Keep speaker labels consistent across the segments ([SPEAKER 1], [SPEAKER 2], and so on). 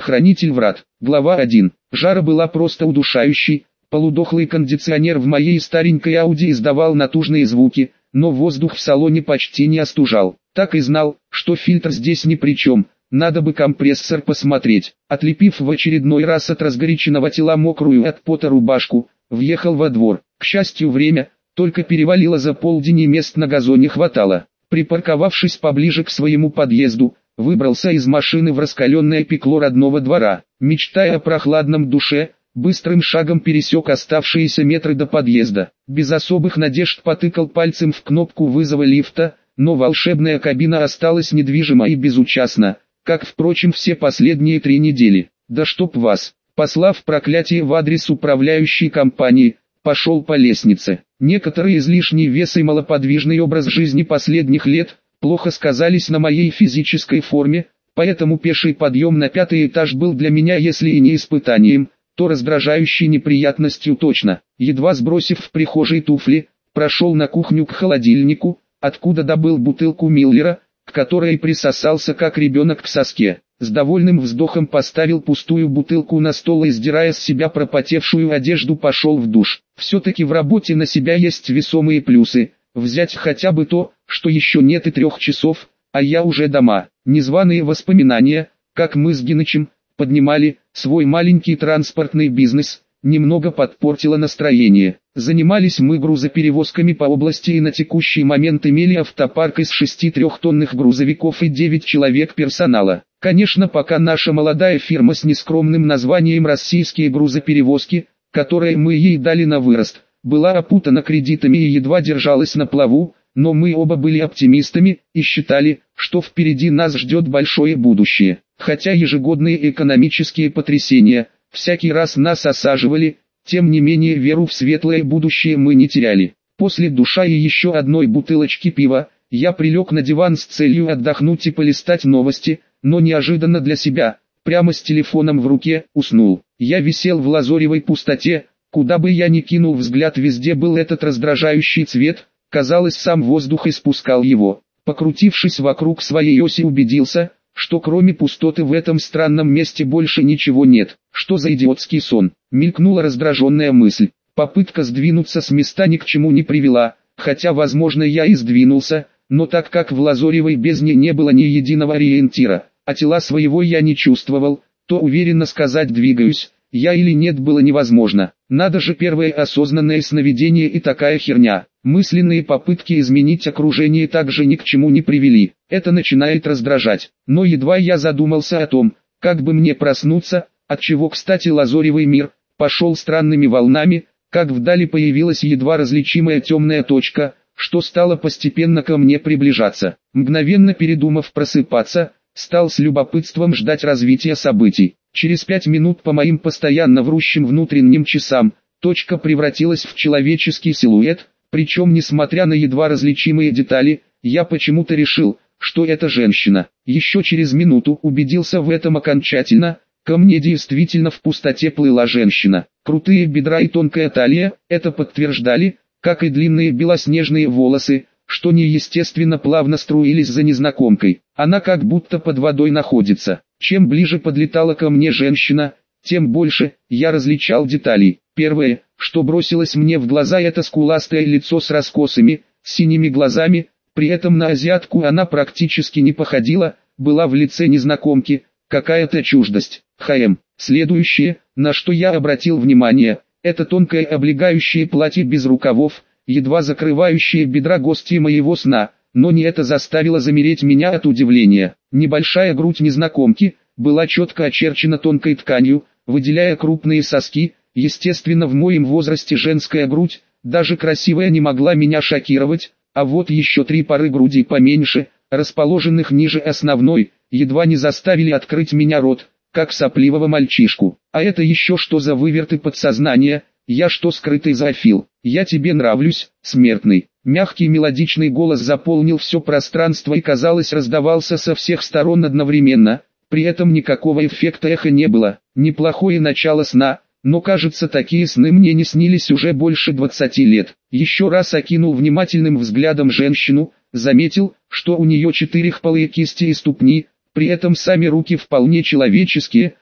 [SPEAKER 1] Хранитель врат. Глава 1. Жара была просто удушающей. Полудохлый кондиционер в моей старенькой Ауди издавал натужные звуки, но воздух в салоне почти не остужал. Так и знал, что фильтр здесь ни при чем. Надо бы компрессор посмотреть. Отлепив в очередной раз от разгоряченного тела мокрую от пота рубашку, въехал во двор. К счастью, время только перевалило за полдень и мест на газоне хватало. Припарковавшись поближе к своему подъезду, выбрался из машины в раскаленное пекло родного двора. Мечтая о прохладном душе, быстрым шагом пересек оставшиеся метры до подъезда. Без особых надежд потыкал пальцем в кнопку вызова лифта, но волшебная кабина осталась недвижима и безучастна, как, впрочем, все последние 3 недели. Да чтоб вас! Послав проклятие в адрес управляющей компании, пошел по лестнице. Некоторые излишний вес и малоподвижный образ жизни последних лет плохо сказались на моей физической форме, поэтому пеший подъем на 5-й этаж был для меня, если и не испытанием, то раздражающей неприятностью точно. Едва сбросив в прихожей туфли, прошел на кухню к холодильнику, откуда добыл бутылку Миллера, к которой присосался как ребенок к соске. С довольным вздохом поставил пустую бутылку на стол и, сдирая с себя пропотевшую одежду, пошел в душ. Все-таки в работе на себя есть весомые плюсы. Взять хотя бы то, что еще нет и 3 часов, а я уже дома. Незваные воспоминания, как мы с Генычем поднимали свой маленький транспортный бизнес, немного подпортило настроение. Занимались мы грузоперевозками по области и на текущий момент имели автопарк из 6 трехтонных грузовиков и 9 человек персонала. Конечно, пока наша молодая фирма с нескромным названием «Российские грузоперевозки», которые мы ей дали на вырост, была опутана кредитами и едва держалась на плаву, но мы оба были оптимистами и считали, что впереди нас ждет большое будущее. Хотя ежегодные экономические потрясения всякий раз нас осаживали, тем не менее веру в светлое будущее мы не теряли. После душа и еще одной бутылочки пива, я прилег на диван с целью отдохнуть и полистать новости, но неожиданно для себя, прямо с телефоном в руке, уснул. Я висел в лазоревой пустоте, куда бы я ни кинул взгляд, везде был этот раздражающий цвет, казалось, сам воздух испускал его. Покрутившись вокруг своей оси, убедился, что кроме пустоты в этом странном месте больше ничего нет. Что за идиотский сон? Мелькнула раздраженная мысль. Попытка сдвинуться с места ни к чему не привела, хотя, возможно, я и сдвинулся, но так как в лазоревой бездне не было ни единого ориентира, а тела своего я не чувствовал, то уверенно сказать, двигаюсь я или нет, было невозможно. Надо же, первое осознанное сновидение и такая херня. Мысленные попытки изменить окружение также ни к чему не привели. Это начинает раздражать. Но едва я задумался о том, как бы мне проснуться, отчего, кстати, лазоревый мир пошел странными волнами, как вдали появилась едва различимая темная точка, что стало постепенно ко мне приближаться. Мгновенно передумав просыпаться, стал с любопытством ждать развития событий. Через 5 минут по моим постоянно врущим внутренним часам, точка превратилась в человеческий силуэт, причем, несмотря на едва различимые детали, я почему-то решил, что это женщина. Еще через минуту убедился в этом окончательно. Ко мне действительно в пустоте плыла женщина. Крутые бедра и тонкая талия это подтверждали, как и длинные белоснежные волосы, что неестественно плавно струились за незнакомкой. Она как будто под водой находится. Чем ближе подлетала ко мне женщина, тем больше я различал деталей. Первое, что бросилось мне в глаза, это скуластое лицо с раскосыми, синими глазами, при этом на азиатку она практически не походила, была в лице незнакомки, какая-то чуждость. Следующее, на что я обратил внимание, это тонкое облегающее платье без рукавов, едва закрывающее бедра гостьи моего сна, но не это заставило замереть меня от удивления. Небольшая грудь незнакомки была четко очерчена тонкой тканью, выделяя крупные соски. Естественно, в моем возрасте женская грудь, даже красивая, не могла меня шокировать, а вот еще 3 пары грудей поменьше, расположенных ниже основной, едва не заставили открыть меня рот, как сопливого мальчишку. А это еще что за выверты подсознания? Я что, скрытый зоофил? Я тебе нравлюсь, смертный. Мягкий мелодичный голос заполнил все пространство и, казалось, раздавался со всех сторон одновременно, при этом никакого эффекта эха не было. Неплохое начало сна, но, кажется, такие сны мне не снились уже больше 20 лет. Еще раз окинул внимательным взглядом женщину, заметил, что у нее 4 кисти и ступни, при этом сами руки вполне человеческие,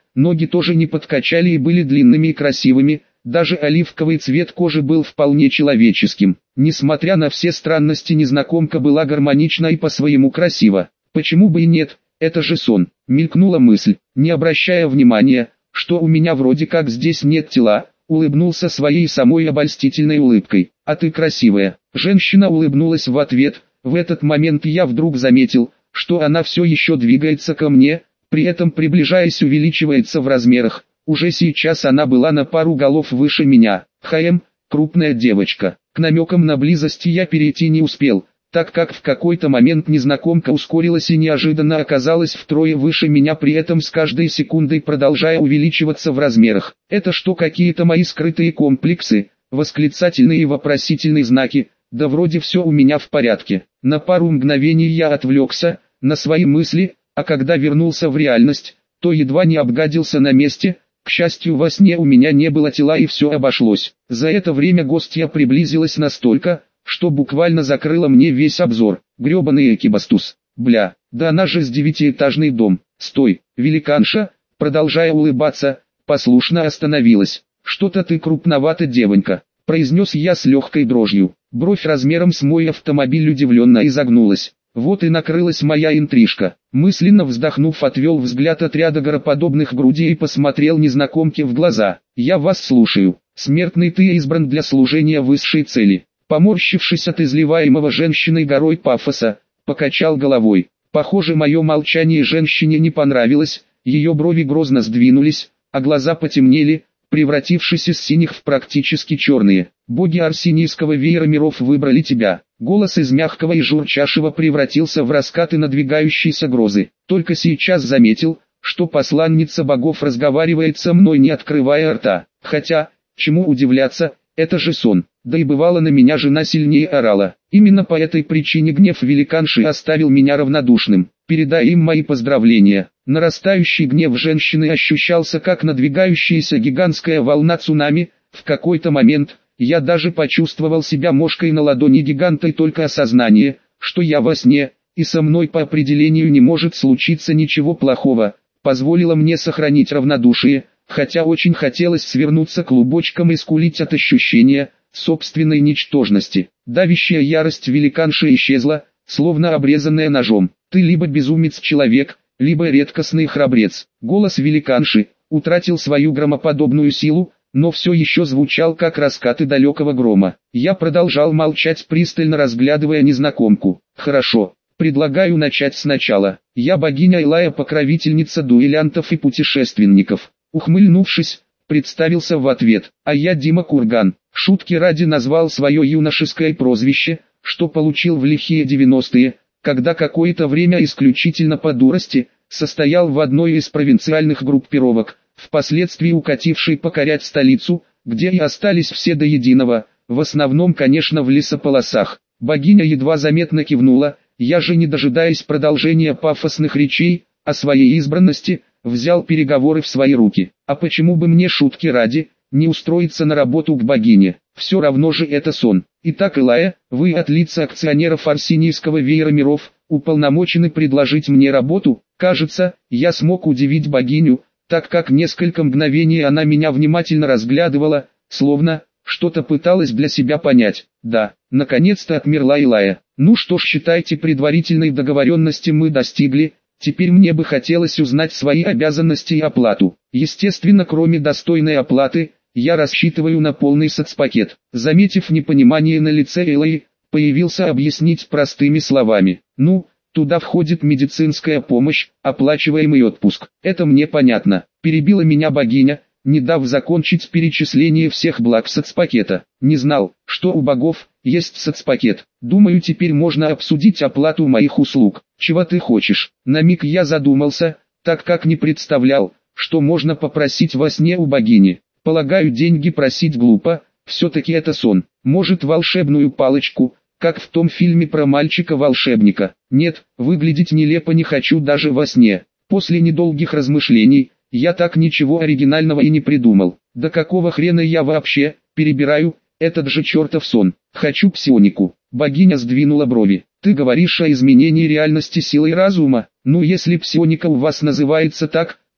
[SPEAKER 1] ноги тоже не подкачали и были длинными и красивыми, даже оливковый цвет кожи был вполне человеческим. Несмотря на все странности, незнакомка была гармонична и по-своему красива. Почему бы и нет, это же сон, мелькнула мысль, не обращая внимания, что у меня вроде как здесь нет тела, улыбнулся своей самой обольстительной улыбкой. А ты красивая. Женщина улыбнулась в ответ. В этот момент я вдруг заметил, что она все еще двигается ко мне, при этом приближаясь увеличивается в размерах. Уже сейчас она была на пару голов выше меня. Крупная девочка. К намекам на близость я перейти не успел, так как в какой-то момент незнакомка ускорилась и неожиданно оказалась втрое выше меня, при этом с каждой секундой продолжая увеличиваться в размерах. Это что, какие-то мои скрытые комплексы? Восклицательные и вопросительные знаки. Да вроде все у меня в порядке. На пару мгновений я отвлекся на свои мысли, а когда вернулся в реальность, то едва не обгадился на месте. К счастью, во сне у меня не было тела и все обошлось. За это время гостья приблизилась настолько, что буквально закрыла мне весь обзор. Гребаный экибастуз. Бля, да она же с 9-этажный дом. Стой, великанша, продолжая улыбаться, послушно остановилась. Что-то ты крупновата, девонька, произнес я с легкой дрожью. Бровь размером с мой автомобиль удивленно изогнулась. Вот и накрылась моя интрижка. Мысленно вздохнув, отвел взгляд от ряда гороподобных грудей и посмотрел незнакомке в глаза. «Я вас слушаю. Смертный, ты избран для служения высшей цели». Поморщившись от изливаемого женщиной горой пафоса, покачал головой. Похоже, мое молчание женщине не понравилось, ее брови грозно сдвинулись, а глаза потемнели, превратившись из синих в практически черные. «Боги Арсенийского веера миров выбрали тебя». Голос из мягкого и журчащего превратился в раскаты надвигающейся грозы. Только сейчас заметил, что посланница богов разговаривает со мной, не открывая рта. Хотя, чему удивляться, это же сон. Да и бывало, на меня жена сильнее орала. Именно по этой причине гнев великанши оставил меня равнодушным. Передай им мои поздравления. Нарастающий гнев женщины ощущался как надвигающаяся гигантская волна цунами. В какой-то момент я даже почувствовал себя мошкой на ладони гиганта, и только осознание, что я во сне, и со мной по определению не может случиться ничего плохого, позволило мне сохранить равнодушие, хотя очень хотелось свернуться клубочком и скулить от ощущения собственной ничтожности. Давящая ярость великанши исчезла, словно обрезанная ножом. «Ты либо безумец-человек, либо редкостный храбрец». Голос великанши утратил свою громоподобную силу, но все еще звучал как раскаты далекого грома. Я продолжал молчать, пристально разглядывая незнакомку. «Хорошо, предлагаю начать сначала. Я богиня Илая, покровительница дуэлянтов и путешественников». Ухмыльнувшись, представился в ответ. «А я Дима Курган». Шутки ради назвал свое юношеское прозвище, что получил в лихие 90-е, когда какое-то время исключительно по дурости состоял в одной из провинциальных группировок, впоследствии укатившей покорять столицу, где и остались все до единого, в основном, конечно, в лесополосах. Богиня едва заметно кивнула, я же, не дожидаясь продолжения пафосных речей о своей избранности, взял переговоры в свои руки. А почему бы мне, шутки ради, не устроиться на работу к богине? Все равно же это сон. Итак, Илая, вы от лица акционеров Арсенийского веера миров, уполномочены предложить мне работу. Кажется, я смог удивить богиню, так как несколько мгновений она меня внимательно разглядывала, словно что-то пыталась для себя понять. Да, наконец-то отмерла Илая. Ну что ж, считайте, предварительной договоренности мы достигли. Теперь мне бы хотелось узнать свои обязанности и оплату. Естественно, кроме достойной оплаты, я рассчитываю на полный соцпакет. Заметив непонимание на лице Илаи, появился объяснить простыми словами. Ну, туда входит медицинская помощь, оплачиваемый отпуск. Это мне понятно. Перебила меня богиня, не дав закончить перечисление всех благ соцпакета. Не знал, что у богов есть соцпакет. Думаю, теперь можно обсудить оплату моих услуг. Чего ты хочешь? На миг я задумался, так как не представлял, что можно попросить во сне у богини. Полагаю, деньги просить глупо, все-таки это сон. Может, волшебную палочку, как в том фильме про мальчика-волшебника. Нет, выглядеть нелепо не хочу даже во сне. После недолгих размышлений, я так ничего оригинального и не придумал. Да какого хрена я вообще перебираю этот же чертов сон? Хочу псионику. Богиня сдвинула брови. Ты говоришь о изменении реальности силой разума? Ну, если псионика у вас называется так,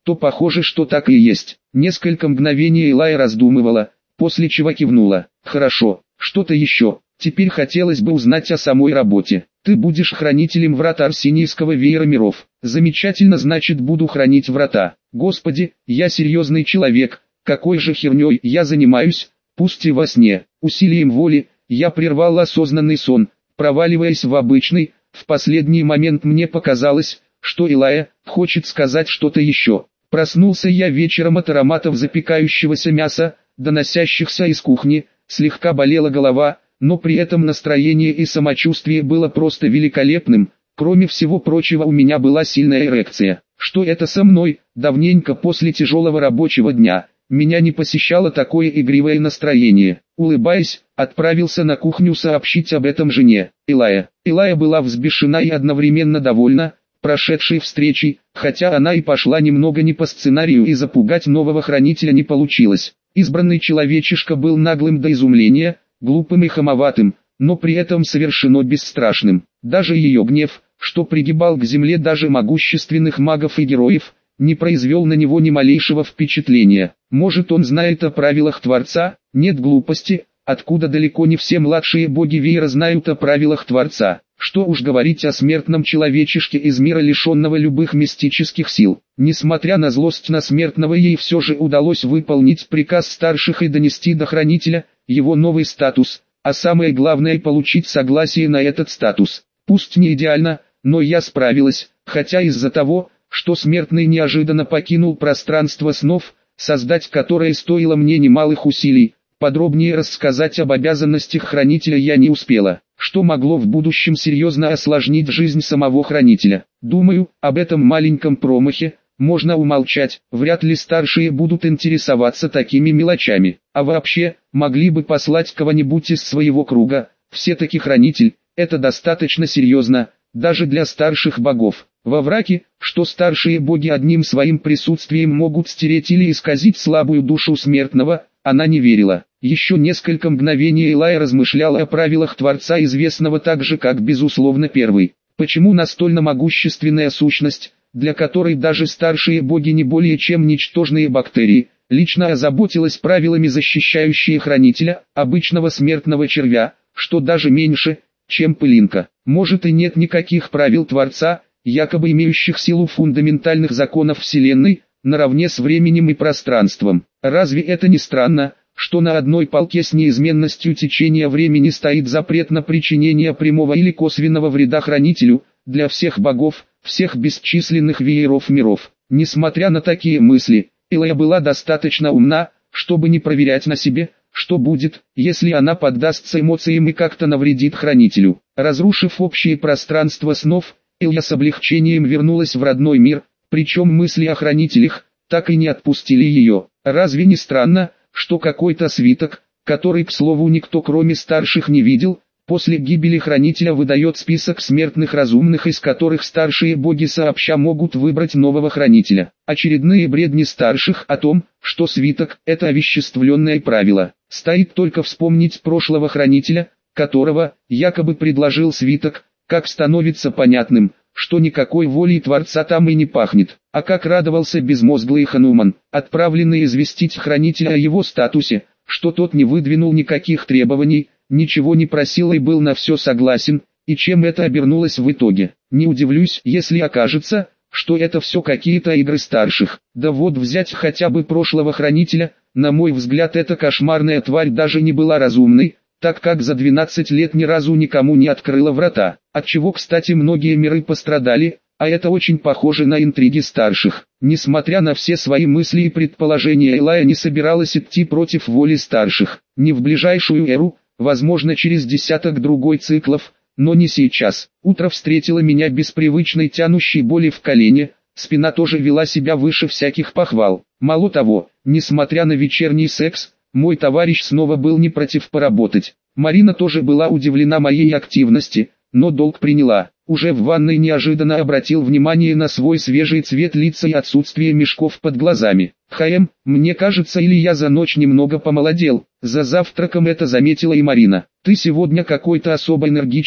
[SPEAKER 1] то похоже, что так и есть. Несколько мгновений Элая раздумывала, после чего кивнула. Хорошо, что-то еще. Теперь хотелось бы узнать о самой работе. Ты будешь хранителем врат Арсенийского веера миров. Замечательно, значит, буду хранить врата. Господи, я серьезный человек, какой же херней я занимаюсь, пусть и во сне. Усилием воли, я прервал осознанный сон, проваливаясь в обычный. В последний момент мне показалось, что Элая хочет сказать что-то еще. Проснулся я вечером от ароматов запекающегося мяса, доносящихся из кухни, слегка болела голова, но при этом настроение и самочувствие было просто великолепным. Кроме всего прочего, у меня была сильная эрекция. Что это со мной? Давненько после тяжелого рабочего дня меня не посещало такое игривое настроение. Улыбаясь, отправился на кухню сообщить об этом жене. Элая была взбешена и одновременно довольна прошедшей встречей, хотя она и пошла немного не по сценарию и запугать нового хранителя не получилось. Избранный человечишка был наглым до изумления, глупым и хамоватым, но при этом совершенно бесстрашным. Даже ее гнев, что пригибал к земле даже могущественных магов и героев, не произвел на него ни малейшего впечатления. Может, он знает о правилах Творца? Нет глупости, откуда далеко не все младшие боги веера знают о правилах Творца. Что уж говорить о смертном человечишке из мира, лишенного любых мистических сил. Несмотря на злость на смертного, ей все же удалось выполнить приказ старших и донести до хранителя его новый статус, а самое главное, получить согласие на этот статус. Пусть не идеально, но я справилась, хотя из-за того, что смертный неожиданно покинул пространство снов, создать которое стоило мне немалых усилий, подробнее рассказать об обязанностях хранителя я не успела, что могло в будущем серьезно осложнить жизнь самого хранителя. Думаю, об этом маленьком промахе можно умолчать, вряд ли старшие будут интересоваться такими мелочами. А вообще, могли бы послать кого-нибудь из своего круга, все-таки хранитель, это достаточно серьезно, даже для старших богов. Во враке, что старшие боги одним своим присутствием могут стереть или исказить слабую душу смертного, она не верила. Еще несколько мгновений Элая размышляла о правилах Творца, известного также как безусловно первый. Почему настолько могущественная сущность, для которой даже старшие боги не более чем ничтожные бактерии, лично озаботилась правилами, защищающие хранителя, обычного смертного червя, что даже меньше, чем пылинка? Может, и нет никаких правил Творца, якобы имеющих силу фундаментальных законов Вселенной, наравне с временем и пространством. Разве это не странно, что на одной палке с неизменностью течения времени стоит запрет на причинение прямого или косвенного вреда хранителю, для всех богов, всех бесчисленных вееров миров? Несмотря на такие мысли, Элая была достаточно умна, чтобы не проверять на себе, что будет, если она поддастся эмоциям и как-то навредит хранителю. Разрушив общее пространство снов, Элья с облегчением вернулась в родной мир, причем мысли о хранителях так и не отпустили ее. Разве не странно, что какой-то свиток, который, к слову, никто кроме старших не видел, после гибели хранителя выдает список смертных разумных, из которых старшие боги сообща могут выбрать нового хранителя. Очередные бредни старших о том, что свиток – это овеществленное правило. Стоит только вспомнить прошлого хранителя, которого якобы предложил свиток, как становится понятным, что никакой волей Творца там и не пахнет. А как радовался безмозглый Хануман, отправленный известить хранителя о его статусе, что тот не выдвинул никаких требований, ничего не просил и был на все согласен, и чем это обернулось в итоге. Не удивлюсь, если окажется, что это все какие-то игры старших. Да вот взять хотя бы прошлого хранителя, на мой взгляд эта кошмарная тварь даже не была разумной, так как за 12 лет ни разу никому не открыла врата, отчего, кстати, многие миры пострадали, а это очень похоже на интриги старших. Несмотря на все свои мысли и предположения, Элая не собиралась идти против воли старших, не в ближайшую эру, возможно через десяток-другой циклов, но не сейчас. Утро встретило меня без привычной тянущей боли в колене, спина тоже вела себя выше всяких похвал. Мало того, несмотря на вечерний секс, мой товарищ снова был не против поработать. Марина тоже была удивлена моей активности, но долг приняла. Уже в ванной неожиданно обратил внимание на свой свежий цвет лица и отсутствие мешков под глазами. Мне кажется, или я за ночь немного помолодел. За завтраком это заметила и Марина. Ты сегодня какой-то особо энергичный,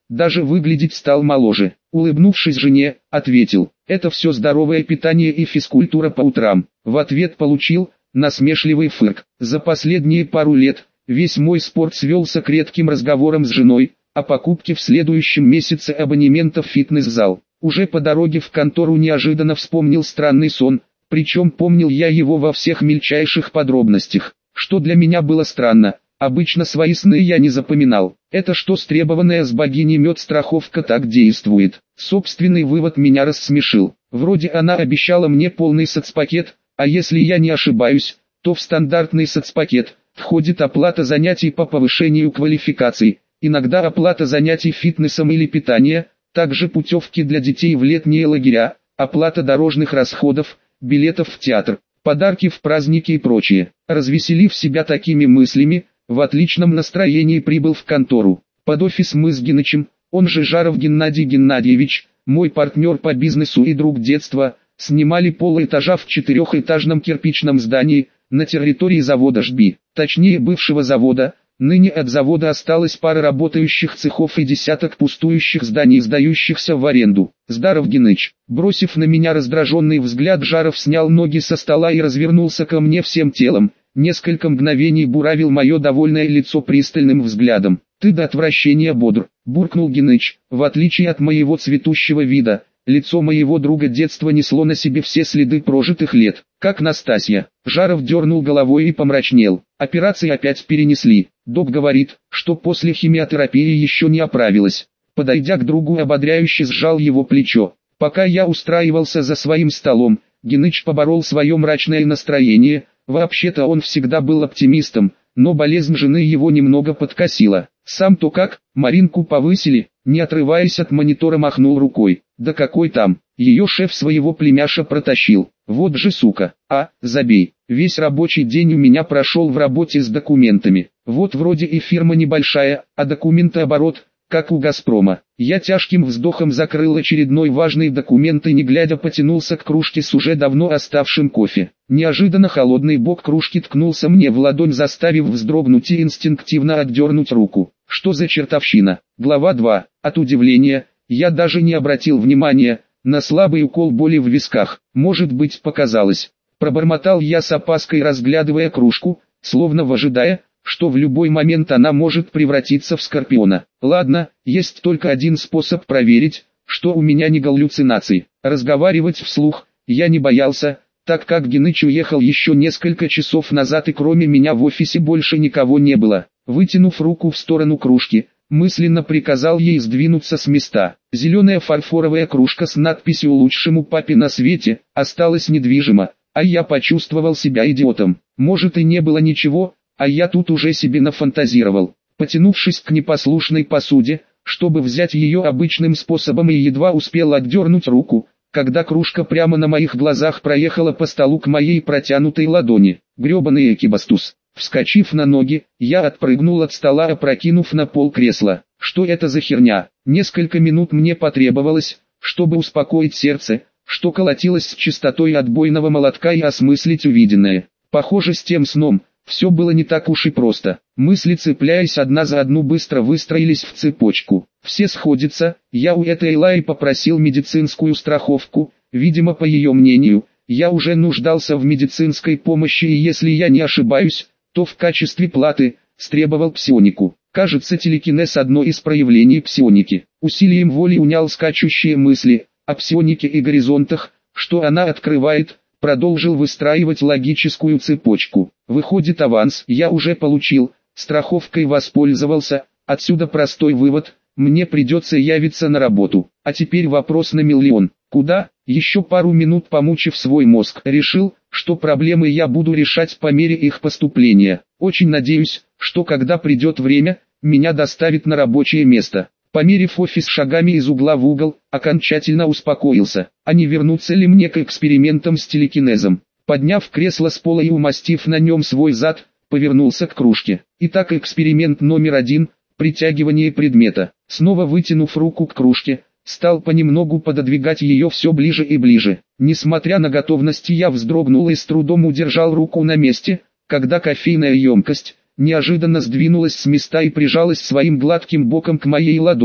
[SPEAKER 1] даже выглядеть стал моложе. Улыбнувшись жене, ответил: это все здоровое питание и физкультура по утрам. В ответ получил насмешливый фырк. За последние пару лет весь мой спорт свелся к редким разговорам с женой о покупке в следующем месяце абонемента в фитнес-зал. Уже по дороге в контору неожиданно вспомнил странный сон, причем помнил я его во всех мельчайших подробностях, что для меня было странно. Обычно свои сны я не запоминал. Это что, стребованная с богини медстраховка так действует? Собственный вывод меня рассмешил. Вроде она обещала мне полный соцпакет, а если я не ошибаюсь, то в стандартный соцпакет входит оплата занятий по повышению квалификации, иногда оплата занятий фитнесом или питания, также путевки для детей в летние лагеря, оплата дорожных расходов, билетов в театр, подарки в праздники и прочее. Развеселив себя такими мыслями, в отличном настроении прибыл в контору. Под офис мы с Генычем, он же Жаров Геннадий Геннадьевич, мой партнер по бизнесу и друг детства, снимали полэтажа в 4-этажном кирпичном здании, на территории завода ЖБИ, точнее бывшего завода. Ныне от завода осталась пара работающих цехов и десяток пустующих зданий, сдающихся в аренду. Здаров Геныч. Бросив на меня раздраженный взгляд, Жаров снял ноги со стола и развернулся ко мне всем телом. Несколько мгновений буравил мое довольное лицо пристальным взглядом. «Ты до отвращения бодр», — буркнул Геныч. В отличие от моего цветущего вида, лицо моего друга детства несло на себе все следы прожитых лет. «Как Настасья?» Жаров дернул головой и помрачнел. «Операции опять перенесли. Док говорит, что после химиотерапии еще не оправилась». Подойдя к другу, ободряюще сжал его плечо. Пока я устраивался за своим столом, Геныч поборол свое мрачное настроение. Вообще-то он всегда был оптимистом, но болезнь жены его немного подкосила. «Сам-то как? Маринку повысили?» Не отрываясь от монитора, махнул рукой. «Да какой там? Ее шеф своего племяша протащил. Вот же сука. Забей. Весь рабочий день у меня прошел в работе с документами. Вот вроде и фирма небольшая, а документооборот, как у «Газпрома». Я тяжким вздохом закрыл очередной важный документ и не глядя потянулся к кружке с уже давно оставшим кофе. Неожиданно холодный бок кружки ткнулся мне в ладонь, заставив вздрогнуть и инстинктивно отдернуть руку. Что за чертовщина? Глава 2. От удивления, я даже не обратил внимания на слабый укол боли в висках. Может быть, показалось. Пробормотал я с опаской, разглядывая кружку, словно ожидая, что в любой момент она может превратиться в скорпиона. Ладно, есть только один способ проверить, что у меня не галлюцинации. Разговаривать вслух я не боялся, так как Геныч уехал еще несколько часов назад и кроме меня в офисе больше никого не было. Вытянув руку в сторону кружки, мысленно приказал ей сдвинуться с места. Зеленая фарфоровая кружка с надписью «Лучшему папе на свете» осталась недвижима, а я почувствовал себя идиотом. Может и не было ничего, а я тут уже себе нафантазировал. Потянувшись к непослушной посуде, чтобы взять ее обычным способом, и едва успел отдернуть руку, когда кружка прямо на моих глазах проехала по столу к моей протянутой ладони. Гребаный экибастуз. Вскочив на ноги, я отпрыгнул от стола, опрокинув на пол кресло. Что это за херня? Несколько минут мне потребовалось, чтобы успокоить сердце, что колотилось с частотой отбойного молотка, и осмыслить увиденное. Похоже, с тем сном все было не так уж и просто. Мысли, цепляясь одна за одну, быстро выстроились в цепочку. Все сходятся. Я у этой Эллаи попросил медицинскую страховку. Видимо, по ее мнению, я уже нуждался в медицинской помощи, и если я не ошибаюсь, то в качестве платы стребовал псионику. Кажется, телекинез — одно из проявлений псионики. Усилием воли унял скачущие мысли о псионике и горизонтах, что она открывает. Продолжил выстраивать логическую цепочку. Выходит, аванс я уже получил, страховкой воспользовался, отсюда простой вывод: мне придется явиться на работу. А теперь вопрос на миллион: куда? Еще пару минут помучив свой мозг, решил, что проблемы я буду решать по мере их поступления. Очень надеюсь, что когда придет время, меня доставят на рабочее место. Померив офис шагами из угла в угол, окончательно успокоился. А не вернуться ли мне к экспериментам с телекинезом? Подняв кресло с пола и умастив на нем свой зад, повернулся к кружке. Итак, эксперимент номер 1 – притягивание предмета. Снова вытянув руку к кружке, стал понемногу пододвигать ее все ближе и ближе. Несмотря на готовность, я вздрогнул и с трудом удержал руку на месте, когда кофейная емкость неожиданно сдвинулась с места и прижалась своим гладким боком к моей ладони.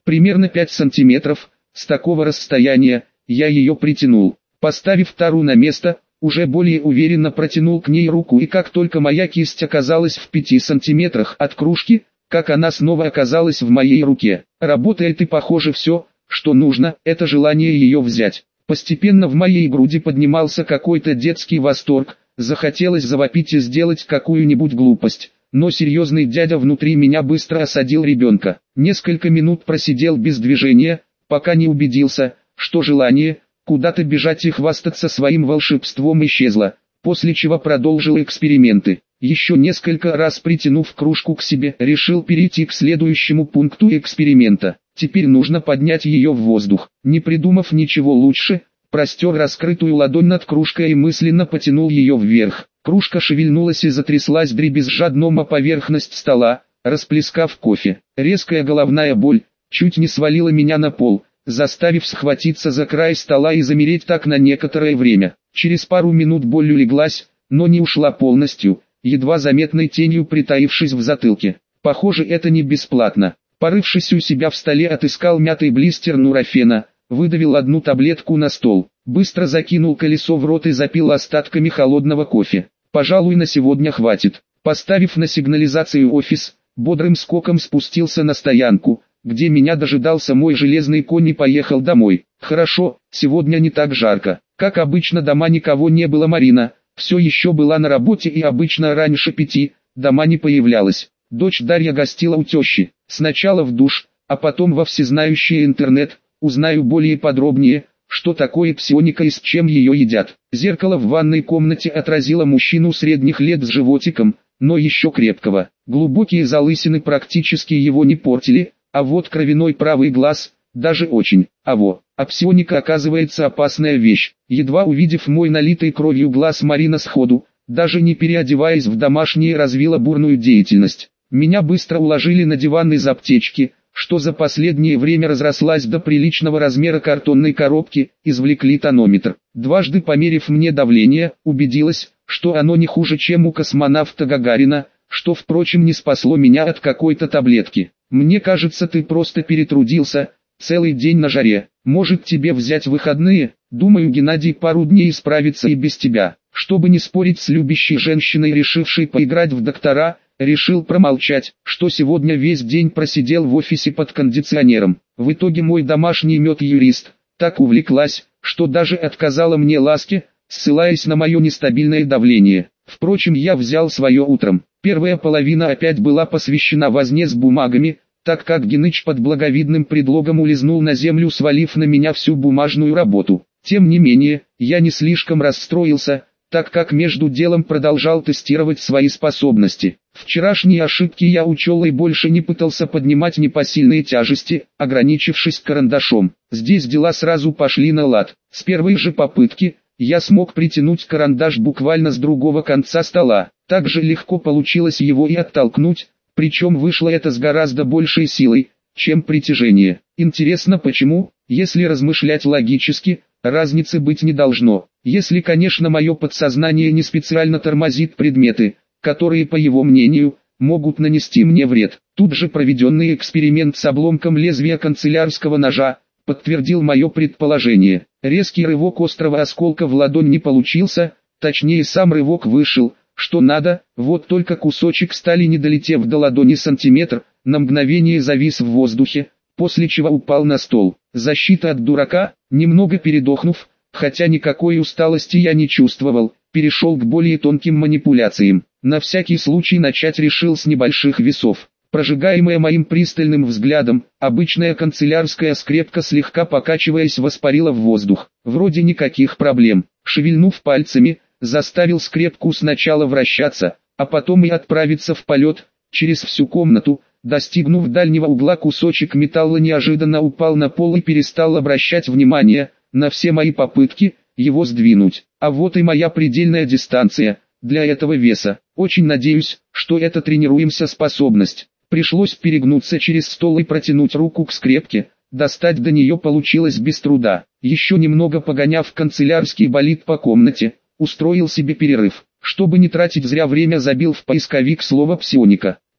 [SPEAKER 1] примерно 5 сантиметров. С такого расстояния я ее притянул. Поставив тару на место, уже более уверенно протянул к ней руку, и как только моя кисть оказалась в 5 сантиметрах от кружки, как она снова оказалась в моей руке. Работает, и похоже все, что нужно, это желание ее взять. Постепенно в моей груди поднимался какой-то детский восторг, захотелось завопить и сделать какую-нибудь глупость. Но серьезный дядя внутри меня быстро осадил ребенка. Несколько минут просидел без движения, пока не убедился, что желание куда-то бежать и хвастаться своим волшебством исчезло, после чего продолжил эксперименты. Еще несколько раз притянув кружку к себе, решил перейти к следующему пункту эксперимента. Теперь нужно поднять ее в воздух. Не придумав ничего лучше, простер раскрытую ладонь над кружкой и мысленно потянул ее вверх. Кружка шевельнулась и затряслась, дребезжа дном о поверхность стола, расплескав кофе. Резкая головная боль чуть не свалила меня на пол, заставив схватиться за край стола и замереть так на некоторое время. Через пару минут боль улеглась, но не ушла полностью, едва заметной тенью притаившись в затылке. Похоже, это не бесплатно. Порывшись у себя в столе, отыскал мятый блистер нурофена, выдавил одну таблетку на стол, быстро закинул колесо в рот и запил остатками холодного кофе. Пожалуй, на сегодня хватит. Поставив на сигнализацию офис, бодрым скоком спустился на стоянку, где меня дожидался мой железный конь, и поехал домой. Хорошо, сегодня не так жарко. Как обычно, дома никого не было. Марина все еще была на работе, и обычно раньше 5 дома не появлялась. Дочь Дарья гостила у тещи. Сначала в душ, а потом во всезнающий интернет. Узнаю более подробнее, что такое псионика и с чем ее едят. Зеркало в ванной комнате отразило мужчину средних лет с животиком, но еще крепкого. Глубокие залысины практически его не портили, а вот кровяной правый глаз даже очень. А псионика, оказывается, опасная вещь. Едва увидев мой налитый кровью глаз, Марина сходу, даже не переодеваясь в домашнее, развила бурную деятельность. Меня быстро уложили на диван из аптечки, что за последнее время разрослась до приличного размера картонной коробки, извлекли тонометр. Дважды померив мне давление, убедилась, что оно не хуже, чем у космонавта Гагарина, что, впрочем, не спасло меня от какой-то таблетки. Мне кажется, ты просто перетрудился, целый день на жаре. Может, тебе взять выходные? Думаю, Геннадий пару дней справится и без тебя. Чтобы не спорить с любящей женщиной, решившей поиграть в доктора, решил промолчать, что сегодня весь день просидел в офисе под кондиционером. В итоге мой домашний мед-юрист так увлеклась, что даже отказала мне ласки, ссылаясь на мое нестабильное давление. Впрочем, я взял свое утром. Первая половина опять была посвящена возне с бумагами, так как Геныч под благовидным предлогом улизнул на землю, свалив на меня всю бумажную работу. Тем не менее, я не слишком расстроился, так как между делом продолжал тестировать свои способности. Вчерашние ошибки я учел и больше не пытался поднимать непосильные тяжести, ограничившись карандашом. Здесь дела сразу пошли на лад. С первой же попытки я смог притянуть карандаш буквально с другого конца стола. Так же легко получилось его и оттолкнуть, причем вышло это с гораздо большей силой, чем притяжение. Интересно почему, если размышлять логически, разницы быть не должно. Если, конечно, мое подсознание не специально тормозит предметы, которые, по его мнению, могут нанести мне вред. Тут же проведенный эксперимент с обломком лезвия канцелярского ножа подтвердил мое предположение. Резкий рывок острого осколка в ладонь не получился, точнее сам рывок вышел, что надо, вот только кусочек стали, не долетев до ладони сантиметр, на мгновение завис в воздухе, после чего упал на стол. Защита от дурака, немного передохнув, хотя никакой усталости я не чувствовал, перешел к более тонким манипуляциям. На всякий случай начать решил с небольших весов. Прожигаемая моим пристальным взглядом, обычная канцелярская скрепка, слегка покачиваясь, воспарила в воздух. Вроде никаких проблем. Шевельнув пальцами, заставил скрепку сначала вращаться, а потом и отправиться в полет. Через всю комнату, достигнув дальнего угла, кусочек металла неожиданно упал на пол и перестал обращать внимание на все мои попытки его сдвинуть. А вот и моя предельная дистанция для этого веса. Очень надеюсь, что эта тренируемся способность. Пришлось перегнуться через стол и протянуть руку к скрепке. Достать до нее получилось без труда. Еще немного погоняв канцелярский болид по комнате, устроил себе перерыв. Чтобы не тратить зря время, забил в поисковик слово «псионика».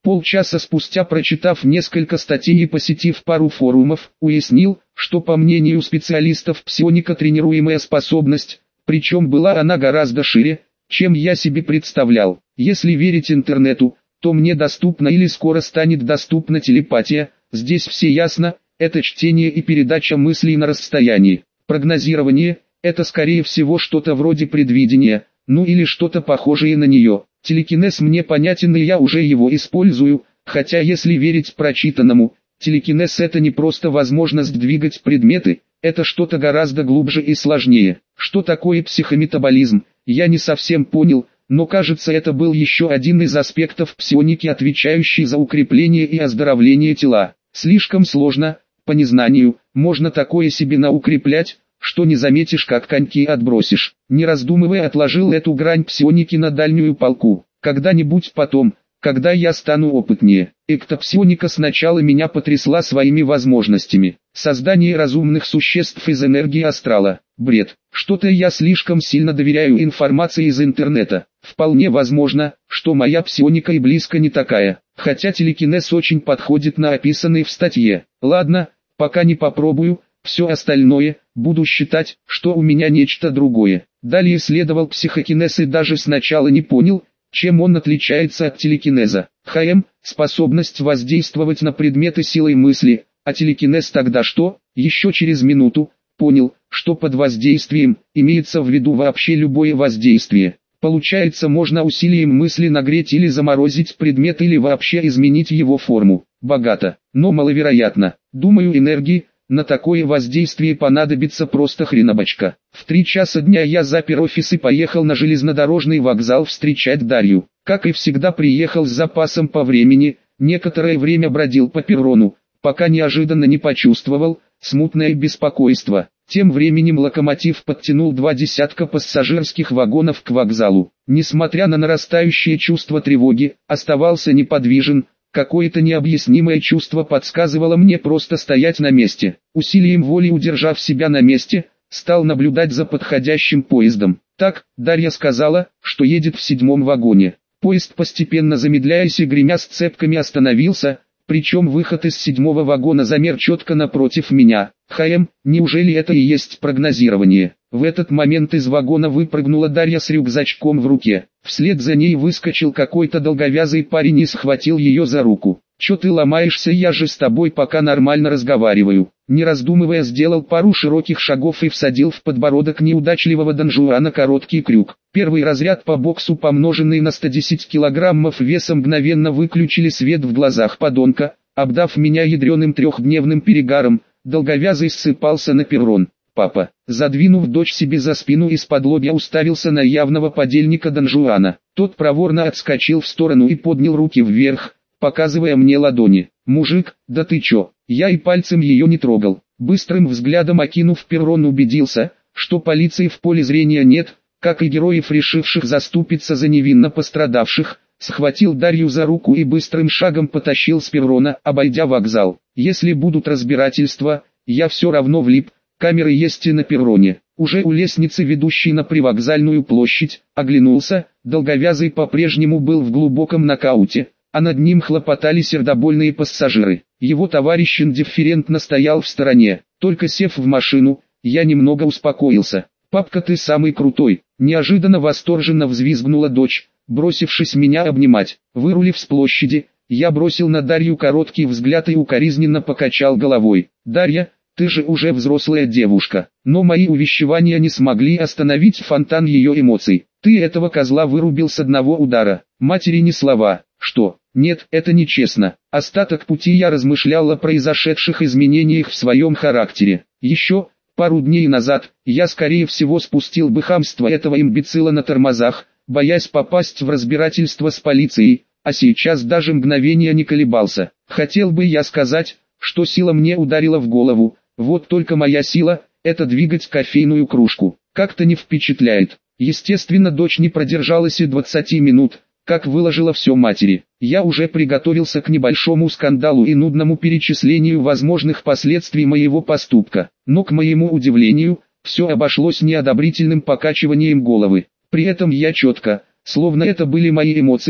[SPEAKER 1] Полчаса спустя, прочитав несколько статей и посетив пару форумов, уяснил, что по мнению специалистов псионика тренируемая способность, причем была она гораздо шире, чем я себе представлял. Если верить интернету, то мне доступна или скоро станет доступна телепатия, здесь все ясно, это чтение и передача мыслей на расстоянии. Прогнозирование – это скорее всего что-то вроде предвидения, ну или что-то похожее на нее. Телекинез мне понятен и я уже его использую, хотя если верить прочитанному, телекинез это не просто возможность двигать предметы, это что-то гораздо глубже и сложнее. Что такое психометаболизм, я не совсем понял, но кажется это был еще один из аспектов псионики, отвечающий за укрепление и оздоровление тела. Слишком сложно, по незнанию, можно такое себе наукреплять, что не заметишь, как коньки отбросишь. Не раздумывая, отложил эту грань псионики на дальнюю полку. Когда-нибудь потом, когда я стану опытнее. Эктопсионика сначала меня потрясла своими возможностями. Создание разумных существ из энергии астрала. Бред. Что-то я слишком сильно доверяю информации из интернета. Вполне возможно, что моя псионика и близко не такая. Хотя телекинез очень подходит на описанный в статье. Ладно, пока не попробую. Все остальное, буду считать, что у меня нечто другое. Далее исследовал психокинез и даже сначала не понял, чем он отличается от телекинеза. Способность воздействовать на предметы силой мысли, а телекинез тогда что? Еще через минуту, понял, что под воздействием, имеется в виду вообще любое воздействие. Получается, можно усилием мысли нагреть или заморозить предмет или вообще изменить его форму. Богато, но маловероятно. Думаю, энергии на такое воздействие понадобится просто хренобочка. В 3 часа дня я запер офис и поехал на железнодорожный вокзал встречать Дарью. Как и всегда, приехал с запасом по времени, некоторое время бродил по перрону, пока неожиданно не почувствовал смутное беспокойство. Тем временем локомотив подтянул 2 десятка пассажирских вагонов к вокзалу. Несмотря на нарастающее чувство тревоги, оставался неподвижен. Какое-то необъяснимое чувство подсказывало мне просто стоять на месте. Усилием воли удержав себя на месте, стал наблюдать за подходящим поездом. Так, Дарья сказала, что едет в 7-м вагоне. Поезд, постепенно замедляясь и гремя сцепками, остановился, причем выход из 7-го вагона замер четко напротив меня. Неужели это и есть прогнозирование? В этот момент из вагона выпрыгнула Дарья с рюкзачком в руке. Вслед за ней выскочил какой-то долговязый парень и схватил ее за руку. «Чё ты ломаешься, я же с тобой пока нормально разговариваю». Не раздумывая, сделал пару широких шагов и всадил в подбородок неудачливого донжуана короткий крюк. Первый разряд по боксу, помноженный на 110 килограммов веса, мгновенно выключили свет в глазах подонка, обдав меня ядреным 3-дневным перегаром. Долговязый ссыпался на перрон. Папа, задвинув дочь себе за спину, из-под лобья уставился на явного подельника донжуана. Тот проворно отскочил в сторону и поднял руки вверх, показывая мне ладони. «Мужик, да ты чё?» Я и пальцем ее не трогал. Быстрым взглядом окинув перрон, убедился, что полиции в поле зрения нет, как и героев, решивших заступиться за невинно пострадавших. Схватил Дарью за руку и быстрым шагом потащил с перрона, обойдя вокзал. Если будут разбирательства, я все равно влип. Камеры есть и на перроне. Уже у лестницы, ведущей на привокзальную площадь, оглянулся. Долговязый по-прежнему был в глубоком нокауте, а над ним хлопотали сердобольные пассажиры. Его товарищ индифферентно стоял в стороне. Только сев в машину, я немного успокоился. «Папка, ты самый крутой!» Неожиданно восторженно взвизгнула дочь, бросившись меня обнимать. Вырулив с площади, я бросил на Дарью короткий взгляд и укоризненно покачал головой. «Дарья, ты же уже взрослая девушка». Но мои увещевания не смогли остановить фонтан ее эмоций. «Ты этого козла вырубил с одного удара». Матери ни слова. Что? Нет, это нечестно. Остаток пути я размышлял о произошедших изменениях в своем характере. Еще пару дней назад я скорее всего спустил бы хамство этого имбецила на тормозах, боясь попасть в разбирательство с полицией, а сейчас даже мгновения не колебался. Хотел бы я сказать, что сила мне ударила в голову, вот только моя сила – это двигать кофейную кружку. Как-то не впечатляет. Естественно, дочь не продержалась и 20 минут, как выложила все матери. Я уже приготовился к небольшому скандалу и нудному перечислению возможных последствий моего поступка. Но, к моему удивлению, все обошлось неодобрительным покачиванием головы. При этом я четко, словно это были мои эмоции,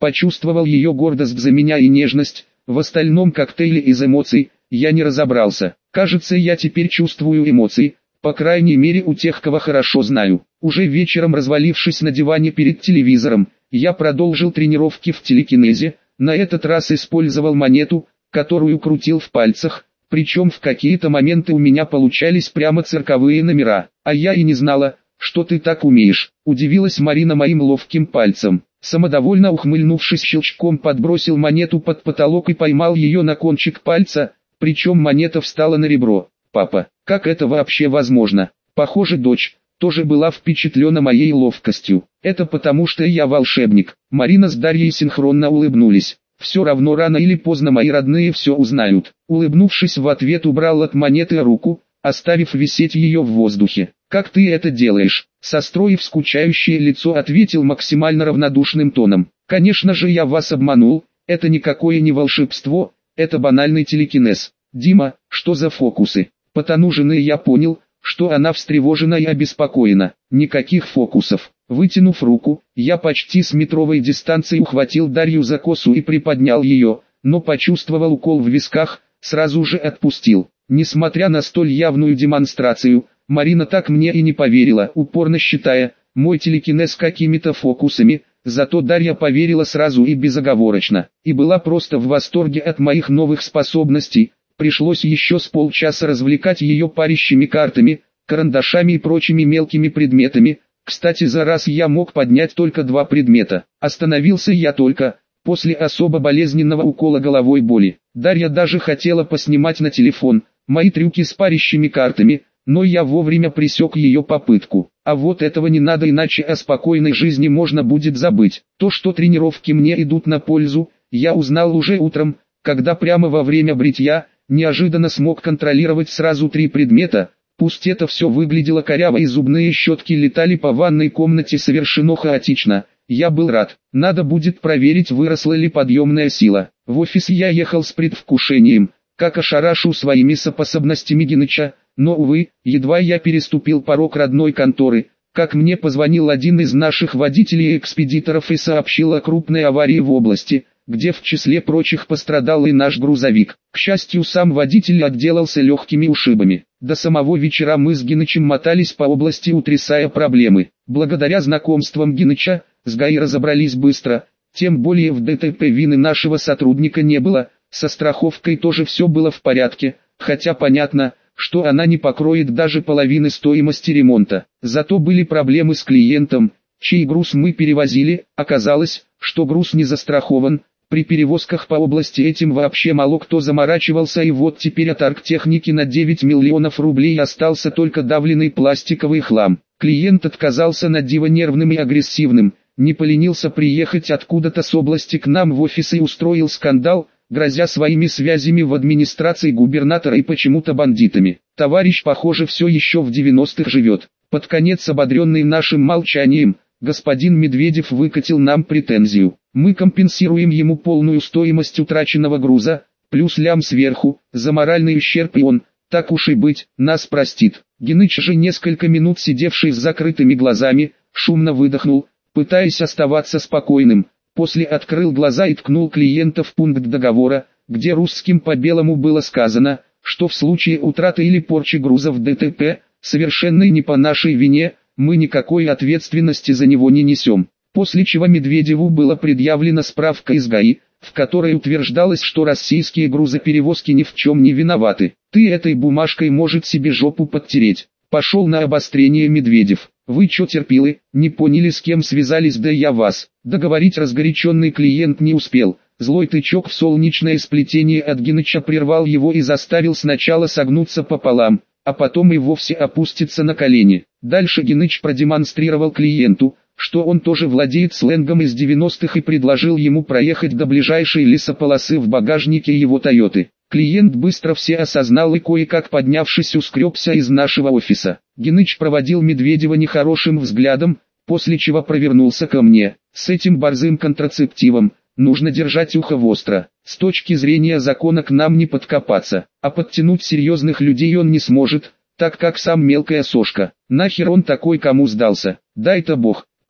[SPEAKER 1] почувствовал ее гордость за меня и нежность, в остальном коктейле из эмоций, я не разобрался. Кажется, я теперь чувствую эмоции, по крайней мере у тех, кого хорошо знаю. Уже вечером, развалившись на диване перед телевизором, я продолжил тренировки в телекинезе, на этот раз использовал монету, которую крутил в пальцах, причем в какие-то моменты у меня получались прямо цирковые номера. А я и не знала, что ты так умеешь, удивилась Марина моим ловким пальцем. Самодовольно ухмыльнувшись, щелчком подбросил монету под потолок и поймал ее на кончик пальца, причем монета встала на ребро. Папа, как это вообще возможно? Похоже, дочь тоже была впечатлена моей ловкостью. Это потому, что я волшебник. Марина с Дарьей синхронно улыбнулись. Все равно рано или поздно мои родные все узнают. Улыбнувшись в ответ, убрал от монеты руку, оставив висеть ее в воздухе. «Как ты это делаешь?» Состроив скучающее лицо, ответил максимально равнодушным тоном. «Конечно же я вас обманул, это никакое не волшебство, это банальный телекинез. Дима, что за фокусы?» Потонуженный я понял, что она встревожена и обеспокоена. Никаких фокусов. Вытянув руку, я почти с метровой дистанции ухватил Дарью за косу и приподнял ее, но почувствовал укол в висках, сразу же отпустил. Несмотря на столь явную демонстрацию, Марина так мне и не поверила, упорно считая мой телекинез какими-то фокусами, зато Дарья поверила сразу и безоговорочно, и была просто в восторге от моих новых способностей. Пришлось еще с полчаса развлекать ее парящими картами, карандашами и прочими мелкими предметами. Кстати, за раз я мог поднять только 2 предмета. Остановился я только после особо болезненного укола головой боли. Дарья даже хотела поснимать на телефон мои трюки с парящими картами, но я вовремя пресек ее попытку. А вот этого не надо, иначе о спокойной жизни можно будет забыть. То, что тренировки мне идут на пользу, я узнал уже утром, когда прямо во время бритья неожиданно смог контролировать сразу 3 предмета. Пусть это все выглядело коряво и зубные щетки летали по ванной комнате совершенно хаотично, я был рад. Надо будет проверить, выросла ли подъемная сила. В офис я ехал с предвкушением, как ошарашу своими способностями Геныча, но увы, едва я переступил порог родной конторы, как мне позвонил один из наших водителей и экспедиторов и сообщил о крупной аварии в области, где в числе прочих пострадал и наш грузовик. К счастью, сам водитель отделался легкими ушибами. До самого вечера мы с Генычем мотались по области, утрясая проблемы. Благодаря знакомствам Геныча, с ГАИ разобрались быстро, тем более в ДТП вины нашего сотрудника не было, со страховкой тоже все было в порядке, хотя понятно, что она не покроет даже половины стоимости ремонта. Зато были проблемы с клиентом, чей груз мы перевозили. Оказалось, что груз не застрахован. При перевозках по области этим вообще мало кто заморачивался, и вот теперь от оргтехники на 9 миллионов рублей остался только давленный пластиковый хлам. Клиент отказался на диво нервным и агрессивным, не поленился приехать откуда-то с области к нам в офис и устроил скандал, грозя своими связями в администрации губернатора и почему-то бандитами. Товарищ, похоже, все еще в 90-х живет. Под конец, ободренный нашим молчанием, господин Медведев выкатил нам претензию. Мы компенсируем ему полную стоимость утраченного груза, плюс лям сверху, за моральный ущерб, и он, так уж и быть, нас простит. Геныч же, несколько минут сидевший с закрытыми глазами, шумно выдохнул, пытаясь оставаться спокойным, после открыл глаза и ткнул клиента в пункт договора, где русским по белому было сказано, что в случае утраты или порчи груза в ДТП, совершенной не по нашей вине, мы никакой ответственности за него не несем. После чего Медведеву была предъявлена справка из ГАИ, в которой утверждалось, что российские грузоперевозки ни в чем не виноваты. Ты этой бумажкой может себе жопу подтереть. Пошел на обострение Медведев. Вы чё, терпилы, не поняли, с кем связались? Да я вас. Договорить разгоряченный клиент не успел. Злой тычок в солнечное сплетение от Геныча прервал его и заставил сначала согнуться пополам, а потом и вовсе опуститься на колени. Дальше Геныч продемонстрировал клиенту, что он тоже владеет сленгом из 90-х, и предложил ему проехать до ближайшей лесополосы в багажнике его Тойоты. Клиент быстро все осознал и, кое-как поднявшись, ускребся из нашего офиса. Геныч проводил Медведева нехорошим взглядом, после чего провернулся ко мне. С этим борзым контрацептивом нужно держать ухо востро. С точки зрения закона к нам не подкопаться, а подтянуть серьезных людей он не сможет, так как сам мелкая сошка. Нахер он такой кому сдался? Дай-то бог.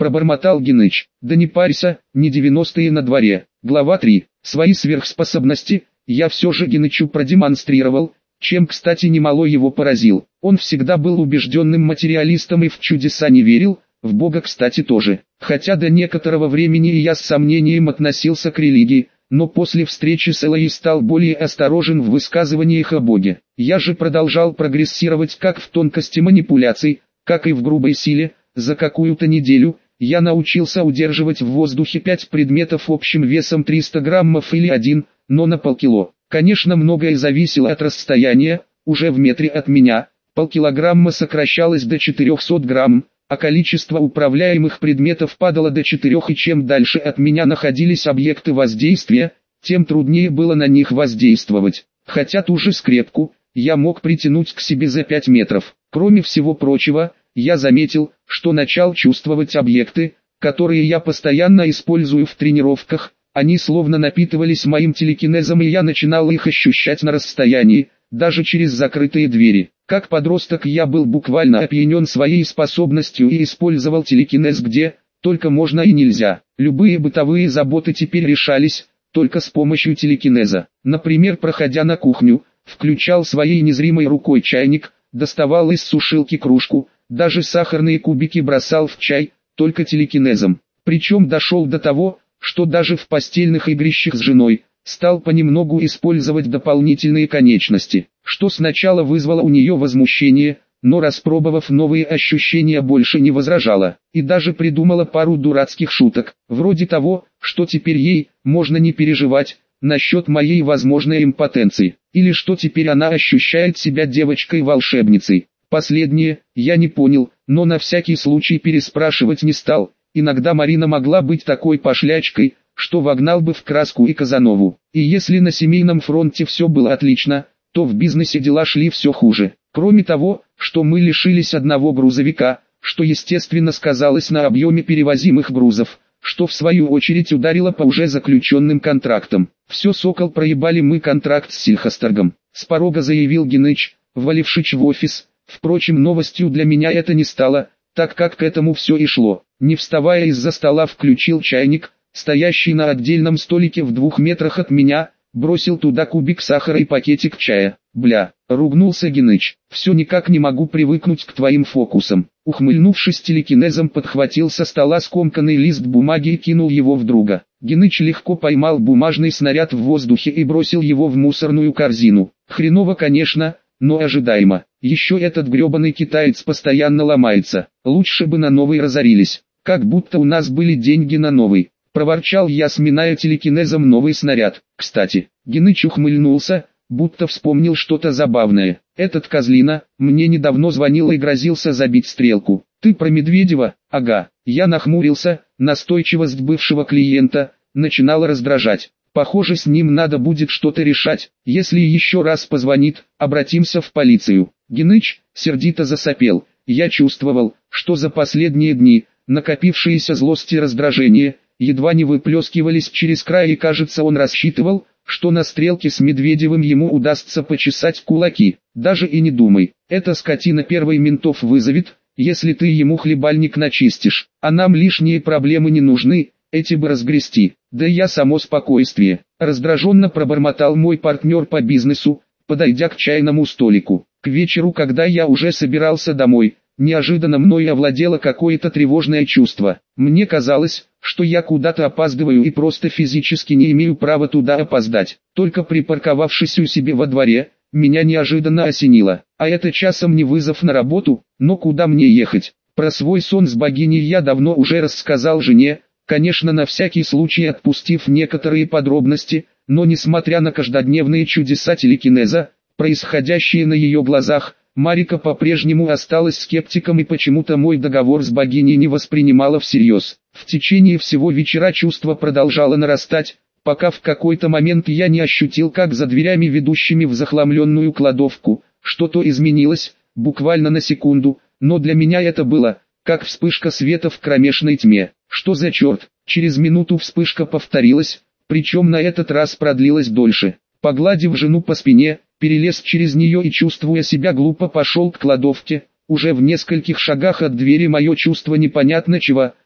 [SPEAKER 1] пробормотал Геныч. Да не парься, не 90-е на дворе. Глава 3. Свои сверхспособности я все же Генычу продемонстрировал, чем, кстати, немало его поразил. Он всегда был убежденным материалистом и в чудеса не верил, в Бога, кстати, тоже. Хотя до некоторого времени я с сомнением относился к религии, но после встречи с Элой стал более осторожен в высказываниях о Боге. Я же продолжал прогрессировать как в тонкости манипуляций, как и в грубой силе. За какую-то неделю я научился удерживать в воздухе 5 предметов общим весом 300 граммов или 1, но на полкило. Конечно, многое зависело от расстояния. Уже в метре от меня полкилограмма сокращалось до 400 грамм, а количество управляемых предметов падало до 4, и чем дальше от меня находились объекты воздействия, тем труднее было на них воздействовать. Хотя ту же скрепку я мог притянуть к себе за 5 метров. Кроме всего прочего, я заметил, что начал чувствовать объекты, которые я постоянно использую в тренировках. Они словно напитывались моим телекинезом, и я начинал их ощущать на расстоянии, даже через закрытые двери. Как подросток я был буквально опьянен своей способностью и использовал телекинез где только можно и нельзя. Любые бытовые заботы теперь решались только с помощью телекинеза. Например, проходя на кухню, включал своей незримой рукой чайник, доставал из сушилки кружку, даже сахарные кубики бросал в чай, только телекинезом. Причем дошел до того, что даже в постельных игрищах с женой стал понемногу использовать дополнительные конечности, что сначала вызвало у нее возмущение, но распробовав новые ощущения больше не возражала, и даже придумала пару дурацких шуток, вроде того, что теперь ей можно не переживать насчет моей возможной импотенции, или что теперь она ощущает себя девочкой-волшебницей. Последнее я не понял, но на всякий случай переспрашивать не стал. Иногда Марина могла быть такой пошлячкой, что вогнал бы в краску и Казанову. И если на семейном фронте все было отлично, то в бизнесе дела шли все хуже. Кроме того, что мы лишились одного грузовика, что естественно сказалось на объеме перевозимых грузов, что в свою очередь ударило по уже заключенным контрактам. Все, Сокол, проебали мы контракт с Сельхозторгом, с порога заявил Геныч, ввалившись в офис. Впрочем, новостью для меня это не стало, так как к этому все и шло. Не вставая из-за стола, включил чайник, стоящий на отдельном столике в 2 метрах от меня, бросил туда кубик сахара и пакетик чая. Бля, ругнулся Геныч, все никак не могу привыкнуть к твоим фокусам. Ухмыльнувшись телекинезом, подхватил со стола скомканный лист бумаги и кинул его в друга. Геныч легко поймал бумажный снаряд в воздухе и бросил его в мусорную корзину. Хреново, конечно, но ожидаемо. Еще этот гребаный китаец постоянно ломается. Лучше бы на новый разорились. Как будто у нас были деньги на новый. Проворчал я, сминая телекинезом новый снаряд. Кстати, Геныч ухмыльнулся, будто вспомнил что-то забавное. Этот козлина мне недавно звонил и грозился забить стрелку. Ты про Медведева? Ага. Я нахмурился, настойчивость бывшего клиента начинала раздражать. Похоже, с ним надо будет что-то решать. Если еще раз позвонит, обратимся в полицию. Геныч сердито засопел. Я чувствовал, что за последние дни накопившиеся злость и раздражение едва не выплескивались через край, и кажется, он рассчитывал, что на стрелке с Медведевым ему удастся почесать кулаки. Даже и не думай, эта скотина первой ментов вызовет, если ты ему хлебальник начистишь. А нам лишние проблемы не нужны, эти бы разгрести. Да я само спокойствие. Раздраженно пробормотал мой партнер по бизнесу, подойдя к чайному столику. К вечеру, когда я уже собирался домой, неожиданно мной овладело какое-то тревожное чувство. Мне казалось, что я куда-то опаздываю и просто физически не имею права туда опоздать. Только припарковавшись у себя во дворе, меня неожиданно осенило. А это часом не вызов на работу, но куда мне ехать? Про свой сон с богиней я давно уже рассказал жене, конечно, на всякий случай отпустив некоторые подробности, но несмотря на каждодневные чудеса телекинеза, происходящие на ее глазах, Марика по-прежнему осталась скептиком и почему-то мой договор с богиней не воспринимала всерьез. В течение всего вечера чувство продолжало нарастать, пока в какой-то момент я не ощутил, как за дверями, ведущими в захламленную кладовку, что-то изменилось, буквально на секунду, но для меня это было, как вспышка света в кромешной тьме. Что за черт? Через минуту вспышка повторилась, причем на этот раз продлилась дольше. Погладив жену по спине, перелез через нее и, чувствуя себя глупо, пошел к кладовке. Уже в нескольких шагах от двери мое чувство непонятно чего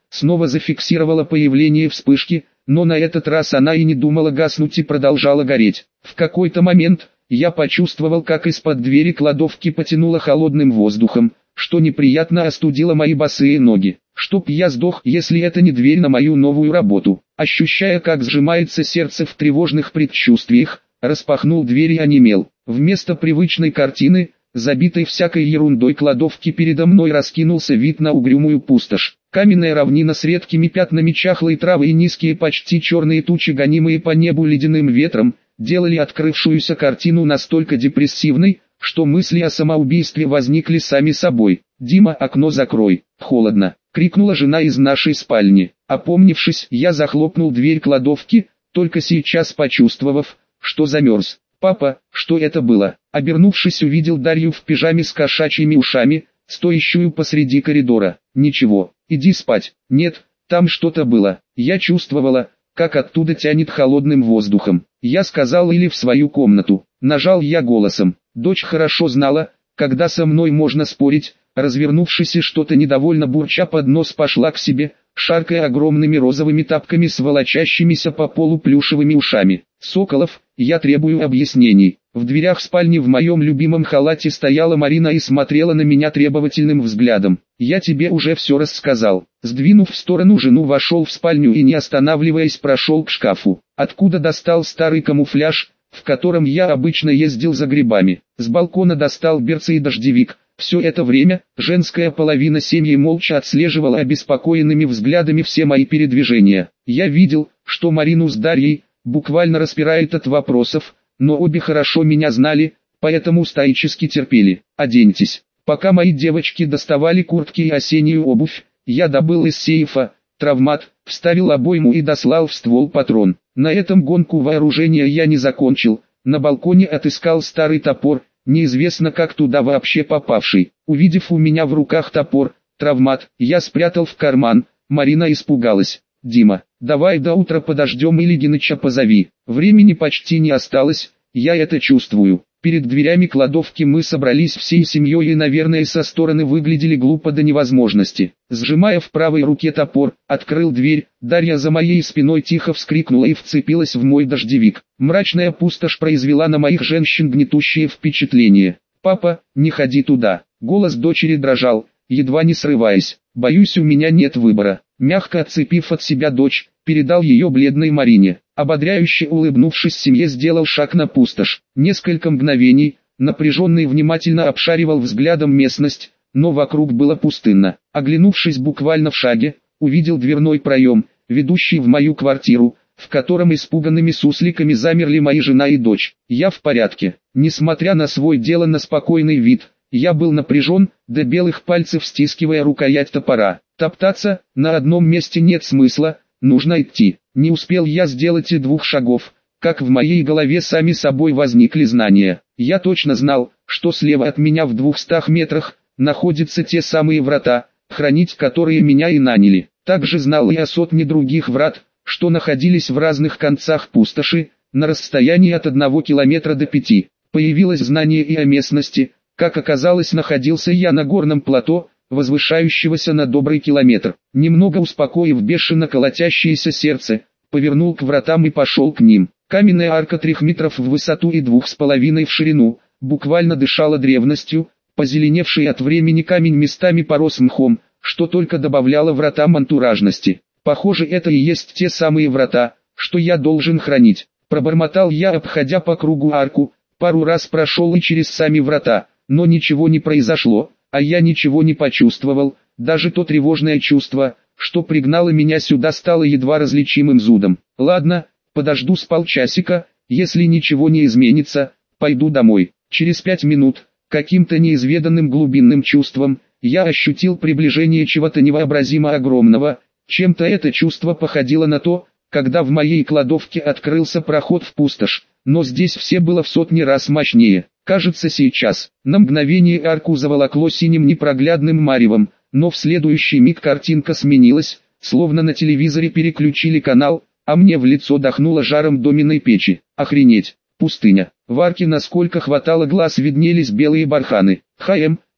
[SPEAKER 1] снова зафиксировала появление вспышки, но на этот раз она и не думала гаснуть и продолжала гореть. В какой-то момент я почувствовал, как из-под двери кладовки потянуло холодным воздухом, что неприятно остудило мои босые ноги. Чтоб я сдох, если это не дверь на мою новую работу. Ощущая, как сжимается сердце в тревожных предчувствиях, распахнул дверь и онемел. Вместо привычной картины, забитой всякой ерундой кладовки, передо мной раскинулся вид на угрюмую пустошь. Каменная равнина с редкими пятнами чахлой травы и низкие почти черные тучи, гонимые по небу ледяным ветром, делали открывшуюся картину настолько депрессивной, что мысли о самоубийстве возникли сами собой. «Дима, окно закрой, холодно!» — крикнула жена из нашей спальни. Опомнившись, я захлопнул дверь кладовки, только сейчас почувствовав, что замерз. «Папа, что это было?» Обернувшись, увидел Дарью в пижаме с кошачьими ушами, стоящую посреди коридора. «Ничего, иди спать». «Нет, там что-то было». Я чувствовала, как оттуда тянет холодным воздухом. Я сказал или в свою комнату. Нажал я голосом. Дочь хорошо знала, когда со мной можно спорить. Развернувшись и что-то недовольно бурча под нос, пошла к себе, шаркая огромными розовыми тапками с волочащимися по полу плюшевыми ушами. «Соколов, я требую объяснений». В дверях спальни в моем любимом халате стояла Марина и смотрела на меня требовательным взглядом. «Я тебе уже все рассказал». Сдвинув в сторону жену, вошел в спальню и, не останавливаясь, прошел к шкафу, откуда достал старый камуфляж, в котором я обычно ездил за грибами. С балкона достал берцы и дождевик. Все это время женская половина семьи молча отслеживала обеспокоенными взглядами все мои передвижения. Я видел, что Марину с Дарьей буквально распирает от вопросов, но обе хорошо меня знали, поэтому стоически терпели. «Оденьтесь». Пока мои девочки доставали куртки и осеннюю обувь, я добыл из сейфа травмат, вставил обойму и дослал в ствол патрон. На этом гонку вооружения я не закончил. На балконе отыскал старый топор, неизвестно как туда вообще попавший. Увидев у меня в руках топор, травмат, я спрятал в карман. Марина испугалась. «Дима, давай до утра подождем или Геныча позови. Времени почти не осталось, я это чувствую». Перед дверями кладовки мы собрались всей семьей и, наверное, со стороны выглядели глупо до невозможности. Сжимая в правой руке топор, открыл дверь. Дарья за моей спиной тихо вскрикнула и вцепилась в мой дождевик. Мрачная пустошь произвела на моих женщин гнетущее впечатление. «Папа, не ходи туда». Голос дочери дрожал, едва не срываясь. «Боюсь, у меня нет выбора». Мягко отцепив от себя дочь, передал ее бледной Марине. Ободряюще улыбнувшись семье, сделал шаг на пустошь. Несколько мгновений, напряженный внимательно обшаривал взглядом местность, но вокруг было пустынно. Оглянувшись буквально в шаге, увидел дверной проем, ведущий в мою квартиру, в котором испуганными сусликами замерли мои жена и дочь. Я в порядке. Несмотря на свой деланно спокойный вид, я был напряжен, до белых пальцев стискивая рукоять топора. Топтаться на одном месте нет смысла, нужно идти. Не успел я сделать и 2 шагов, как в моей голове сами собой возникли знания. Я точно знал, что слева от меня в 200 метрах находятся те самые врата, хранить которые меня и наняли. Также знал и о сотне других врат, что находились в разных концах пустоши, на расстоянии от 1 километра до 5. Появилось знание и о местности. Как оказалось, находился я на горном плато, возвышающегося на добрый километр. Немного успокоив бешено колотящееся сердце, повернул к вратам и пошел к ним. Каменная арка 3 метров в высоту и 2,5 в ширину, буквально дышала древностью, позеленевший от времени камень местами порос мхом, что только добавляло вратам антуражности. Похоже, это и есть те самые врата, что я должен хранить. Пробормотал я, обходя по кругу арку, пару раз прошел и через сами врата, но ничего не произошло. А я ничего не почувствовал, даже то тревожное чувство, что пригнало меня сюда, стало едва различимым зудом. Ладно, подожду с полчасика, если ничего не изменится, пойду домой. Через 5 минут, каким-то неизведанным глубинным чувством, я ощутил приближение чего-то невообразимо огромного. Чем-то это чувство походило на то, когда в моей кладовке открылся проход в пустошь, но здесь все было в сотни раз мощнее. Кажется, сейчас, на мгновение арку заволокло синим непроглядным маревом, но в следующий миг картинка сменилась, словно на телевизоре переключили канал, а мне в лицо дохнуло жаром доменной печи. Охренеть, пустыня. В арке, насколько хватало глаз, виднелись белые барханы.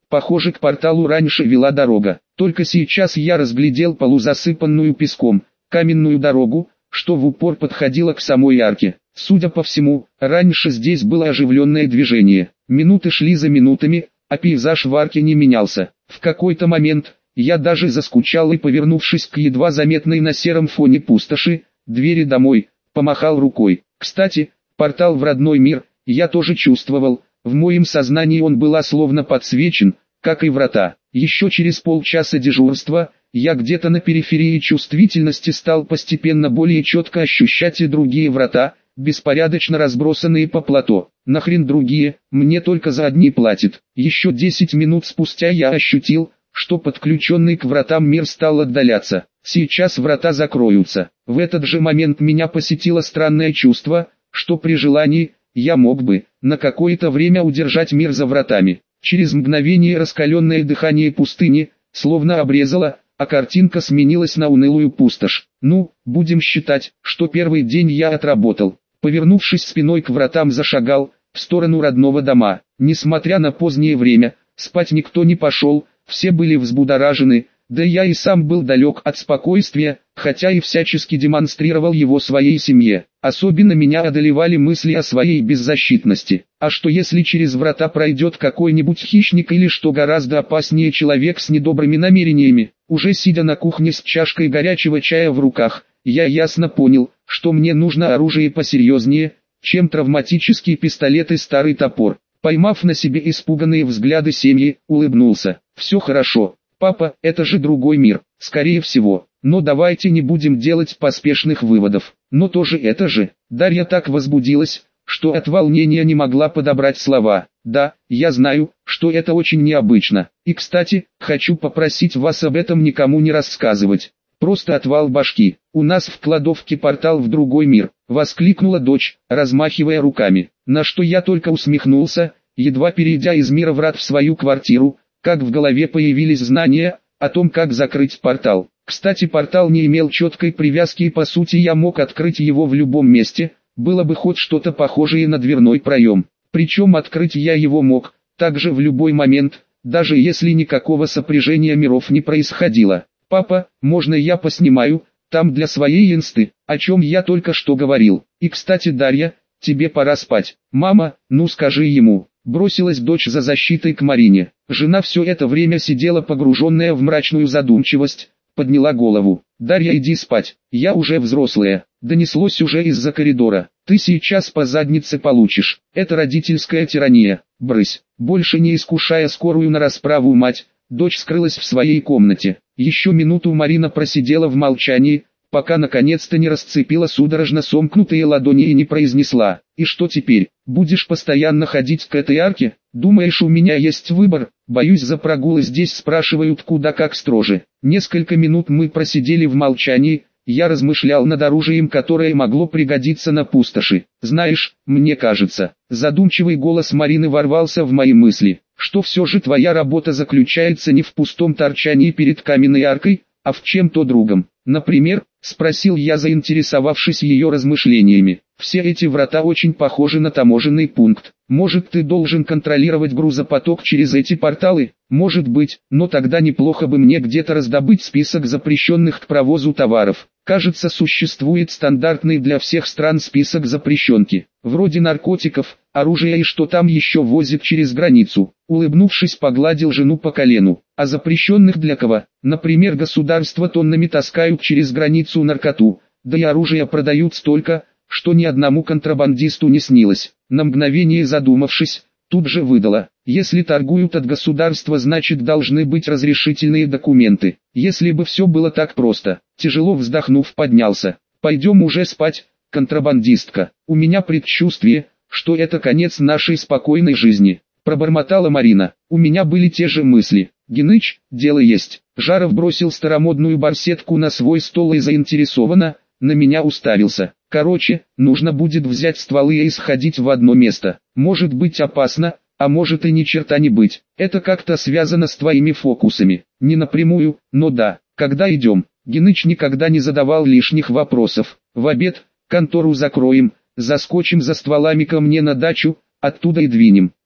[SPEAKER 1] Похоже, к порталу раньше вела дорога. Только сейчас я разглядел полузасыпанную песком каменную дорогу, что в упор подходила к самой арке. Судя по всему, раньше здесь было оживленное движение. Минуты шли за минутами, а пейзаж в арке не менялся. В какой-то момент я даже заскучал и, повернувшись к едва заметной на сером фоне пустоши, двери домой, помахал рукой. Кстати, портал в родной мир я тоже чувствовал. В моем сознании он был словно подсвечен, как и врата. Еще через полчаса дежурства я где-то на периферии чувствительности стал постепенно более четко ощущать и другие врата, беспорядочно разбросанные по плато. Нахрен другие, мне только за одни платят. Еще 10 минут спустя я ощутил, что подключенный к вратам мир стал отдаляться. Сейчас врата закроются. В этот же момент меня посетило странное чувство, что при желании я мог бы на какое-то время удержать мир за вратами. Через мгновение раскаленное дыхание пустыни словно обрезало, а картинка сменилась на унылую пустошь. Ну, будем считать, что первый день я отработал. Повернувшись спиной к вратам, зашагал в сторону родного дома. Несмотря на позднее время, спать никто не пошел, все были взбудоражены, да я и сам был далек от спокойствия, хотя и всячески демонстрировал его своей семье. Особенно меня одолевали мысли о своей беззащитности. А что если через врата пройдет какой-нибудь хищник или, что гораздо опаснее, человек с недобрыми намерениями? Уже сидя на кухне с чашкой горячего чая в руках, я ясно понял, что мне нужно оружие посерьезнее, чем травматический пистолет и старый топор. Поймав на себе испуганные взгляды семьи, улыбнулся. «Все хорошо, папа, это же другой мир, скорее всего. Но давайте не будем делать поспешных выводов. Но тоже это же». Дарья так возбудилась, что от волнения не могла подобрать слова. «Да, я знаю, что это очень необычно. И, кстати, хочу попросить вас об этом никому не рассказывать. Просто отвал башки. У нас в кладовке портал в другой мир», — воскликнула дочь, размахивая руками. На что я только усмехнулся, едва перейдя из мира врат в свою квартиру, как в голове появились знания о том, как закрыть портал. Кстати, портал не имел четкой привязки, и по сути я мог открыть его в любом месте, было бы хоть что-то похожее на дверной проем. Причем открыть я его мог, также в любой момент, даже если никакого сопряжения миров не происходило. «Папа, можно я поснимаю, там для своей инсты, о чем я только что говорил? И, кстати, Дарья, тебе пора спать». «Мама, ну скажи ему». Бросилась дочь за защитой к Марине. Жена все это время сидела погруженная в мрачную задумчивость, подняла голову. «Дарья, иди спать, я уже взрослая», донеслось уже из-за коридора. «Ты сейчас по заднице получишь, это родительская тирания, брысь». Больше не искушая скорую на расправу мать, дочь скрылась в своей комнате. Еще минуту Марина просидела в молчании, пока наконец-то не расцепила судорожно сомкнутые ладони и не произнесла: «И что теперь, будешь постоянно ходить к этой арке? Думаешь, у меня есть выбор? Боюсь, за прогулы здесь спрашивают куда как строже». Несколько минут мы просидели в молчании, я размышлял над оружием, которое могло пригодиться на пустоши. «Знаешь, мне кажется», задумчивый голос Марины ворвался в мои мысли, «что все же твоя работа заключается не в пустом торчании перед каменной аркой, а в чем-то другом». «Например?» — спросил я, заинтересовавшись ее размышлениями. «Все эти врата очень похожи на таможенный пункт. Может, ты должен контролировать грузопоток через эти порталы?» «Может быть, но тогда неплохо бы мне где-то раздобыть список запрещенных к провозу товаров. Кажется, существует стандартный для всех стран список запрещенки, вроде наркотиков, оружия и что там еще возят через границу». Улыбнувшись, погладил жену по колену. «А запрещенных для кого? Например, государства тоннами таскают через границу наркоту, да и оружие продают столько, что ни одному контрабандисту не снилось». На мгновение задумавшись, тут же выдала: «Если торгуют от государства, значит должны быть разрешительные документы. Если бы все было так просто». Тяжело вздохнув, поднялся. «Пойдем уже спать, контрабандистка. У меня предчувствие, что это конец нашей спокойной жизни», пробормотала Марина. У меня были те же мысли. «Геныч, дело есть». Жаров бросил старомодную барсетку на свой стол и заинтересованно на меня уставился. «Короче, нужно будет взять стволы и сходить в одно место. Может быть опасно, а может и ни черта не быть. Это как-то связано с твоими фокусами». «Не напрямую, но да. Когда идем?» Геныч никогда не задавал лишних вопросов. «В обед, контору закроем, заскочим за стволами ко мне на дачу, оттуда и двинем».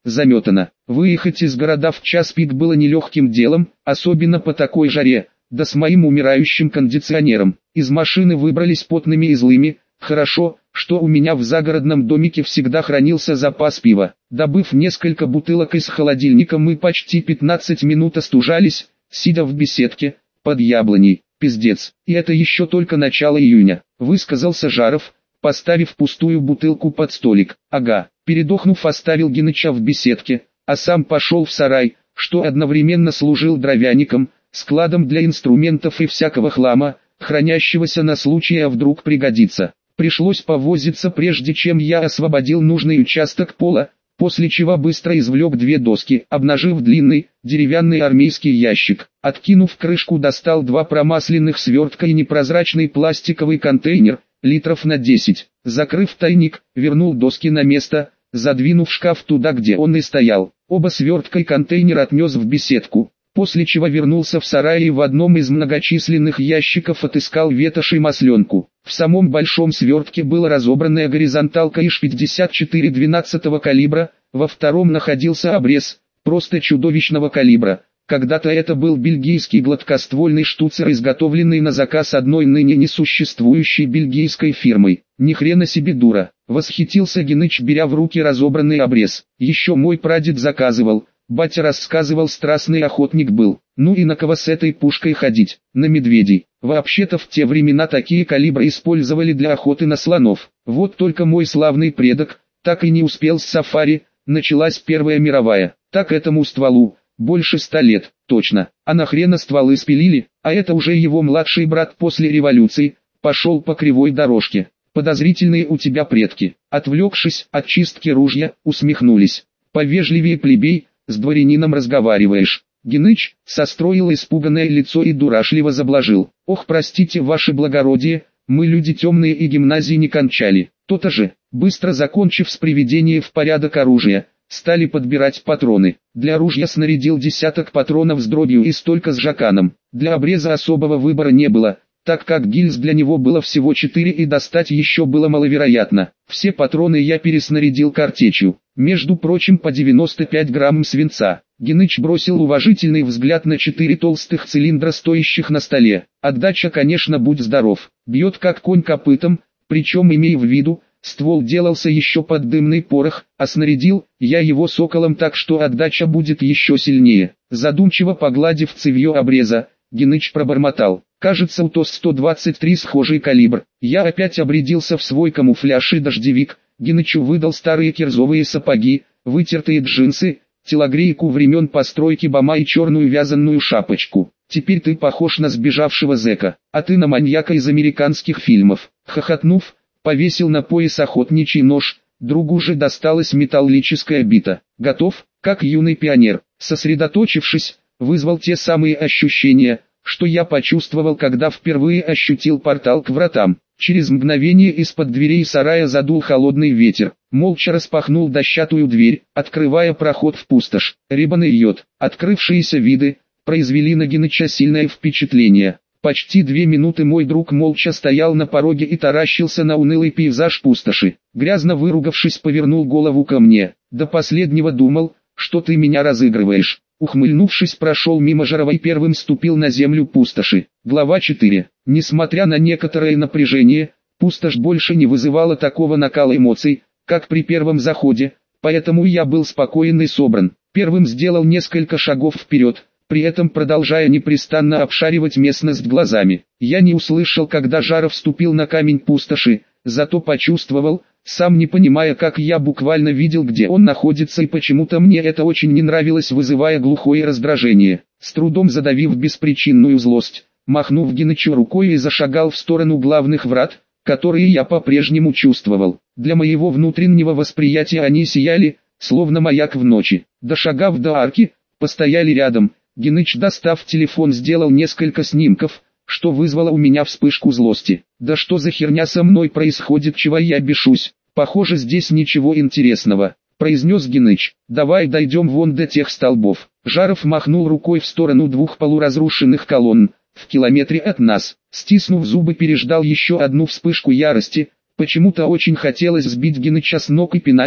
[SPEAKER 1] заметано. Выехать из города в час пик было нелегким делом, особенно по такой жаре, да с моим умирающим кондиционером. Из машины выбрались потными и злыми. Хорошо, что у меня в загородном домике всегда хранился запас пива. Добыв несколько бутылок из холодильника, мы почти 15 минут остужались, сидя в беседке, под яблоней. Пиздец, и это еще только начало июня, высказался Жаров, поставив пустую бутылку под столик. Ага, передохнув, оставил Геныча в беседке, а сам пошел в сарай, что одновременно служил дровяником, складом для инструментов и всякого хлама, хранящегося на случай, а вдруг пригодится. Пришлось повозиться, прежде чем я освободил нужный участок пола, после чего быстро извлек 2 доски, обнажив длинный, деревянный армейский ящик. Откинув крышку, достал 2 промасленных свертка и непрозрачный пластиковый контейнер, литров на 10. Закрыв тайник, вернул доски на место, задвинув шкаф туда, где он и стоял. Оба свертка и контейнер отнес в беседку, после чего вернулся в сарай и в одном из многочисленных ящиков отыскал ветошь и масленку. В самом большом свертке была разобранная горизонталка ИШ-54 12-го калибра, во втором находился обрез, просто чудовищного калибра. Когда-то это был бельгийский гладкоствольный штуцер, изготовленный на заказ одной ныне несуществующей бельгийской фирмой. Ни хрена себе дура, восхитился Геныч, беря в руки разобранный обрез. Еще мой прадед заказывал. Батя рассказывал, страстный охотник был. Ну и на кого с этой пушкой ходить? На медведей. Вообще-то в те времена такие калибры использовали для охоты на слонов. Вот только мой славный предок так и не успел с сафари, началась Первая мировая. Так этому стволу больше 100 лет, точно. А нахрена стволы спилили? А это уже его младший брат после революции пошел по кривой дорожке. Подозрительные у тебя предки. Отвлекшись от чистки ружья, усмехнулись. Повежливее, плебей, с дворянином разговариваешь. Геныч состроил испуганное лицо и дурашливо заблажил. Ох, простите, ваше благородие, мы люди темные и гимназии не кончали. То-то же, быстро закончив с приведением в порядок оружия, стали подбирать патроны. Для ружья снарядил десяток патронов с дробью и столько с жаканом. Для обреза особого выбора не было, так как гильз для него было всего 4 и достать еще было маловероятно. Все патроны я переснарядил картечью, между прочим по 95 грамм свинца. Геныч бросил уважительный взгляд на 4 толстых цилиндра, стоящих на столе. Отдача, конечно, будь здоров, бьет как конь копытом, причем имей в виду, ствол делался еще под дымный порох, а снарядил я его соколом, так что отдача будет еще сильнее. Задумчиво погладив цевьё обреза, Геныч пробормотал. Кажется, у ТОС-123 схожий калибр. Я опять обрядился в свой камуфляж и дождевик. Генычу выдал старые кирзовые сапоги, вытертые джинсы, телогрейку времен постройки БАМа и черную вязаную шапочку. Теперь ты похож на сбежавшего зэка, а ты на маньяка из американских фильмов. Хохотнув, повесил на пояс охотничий нож, другу же досталась металлическая бита. Готов, как юный пионер. Сосредоточившись, вызвал те самые ощущения, что я почувствовал, когда впервые ощутил портал к вратам. Через мгновение из-под дверей сарая задул холодный ветер. Молча распахнул дощатую дверь, открывая проход в пустошь. Рибаный йод. Открывшиеся виды произвели на Геныча сильное впечатление. Почти 2 минуты мой друг молча стоял на пороге и таращился на унылый пейзаж пустоши. Грязно выругавшись, повернул голову ко мне. До последнего думал, что ты меня разыгрываешь. Ухмыльнувшись, прошел мимо Жарова и первым ступил на землю пустоши. Глава 4. Несмотря на некоторое напряжение, пустошь больше не вызывала такого накала эмоций, как при первом заходе, поэтому я был спокоен и собран. Первым сделал несколько шагов вперед, при этом продолжая непрестанно обшаривать местность глазами. Я не услышал, когда Жаров вступил на камень пустоши, зато почувствовал, сам не понимая как, я буквально видел, где он находится, и почему-то мне это очень не нравилось, вызывая глухое раздражение. С трудом задавив беспричинную злость, махнув Генычу рукой и зашагал в сторону главных врат, которые я по-прежнему чувствовал. Для моего внутреннего восприятия они сияли, словно маяк в ночи. Дошагав до арки, постояли рядом. Геныч, достав телефон, сделал несколько снимков, что вызвало у меня вспышку злости. Да что за херня со мной происходит, чего я бешусь? Похоже, здесь ничего интересного, произнес Геныч. Давай дойдем вон до тех столбов. Жаров махнул рукой в сторону 2 полуразрушенных колонн, в километре от нас. Стиснув зубы, переждал еще одну вспышку ярости. Почему-то очень хотелось сбить Геныча с ног и пинать,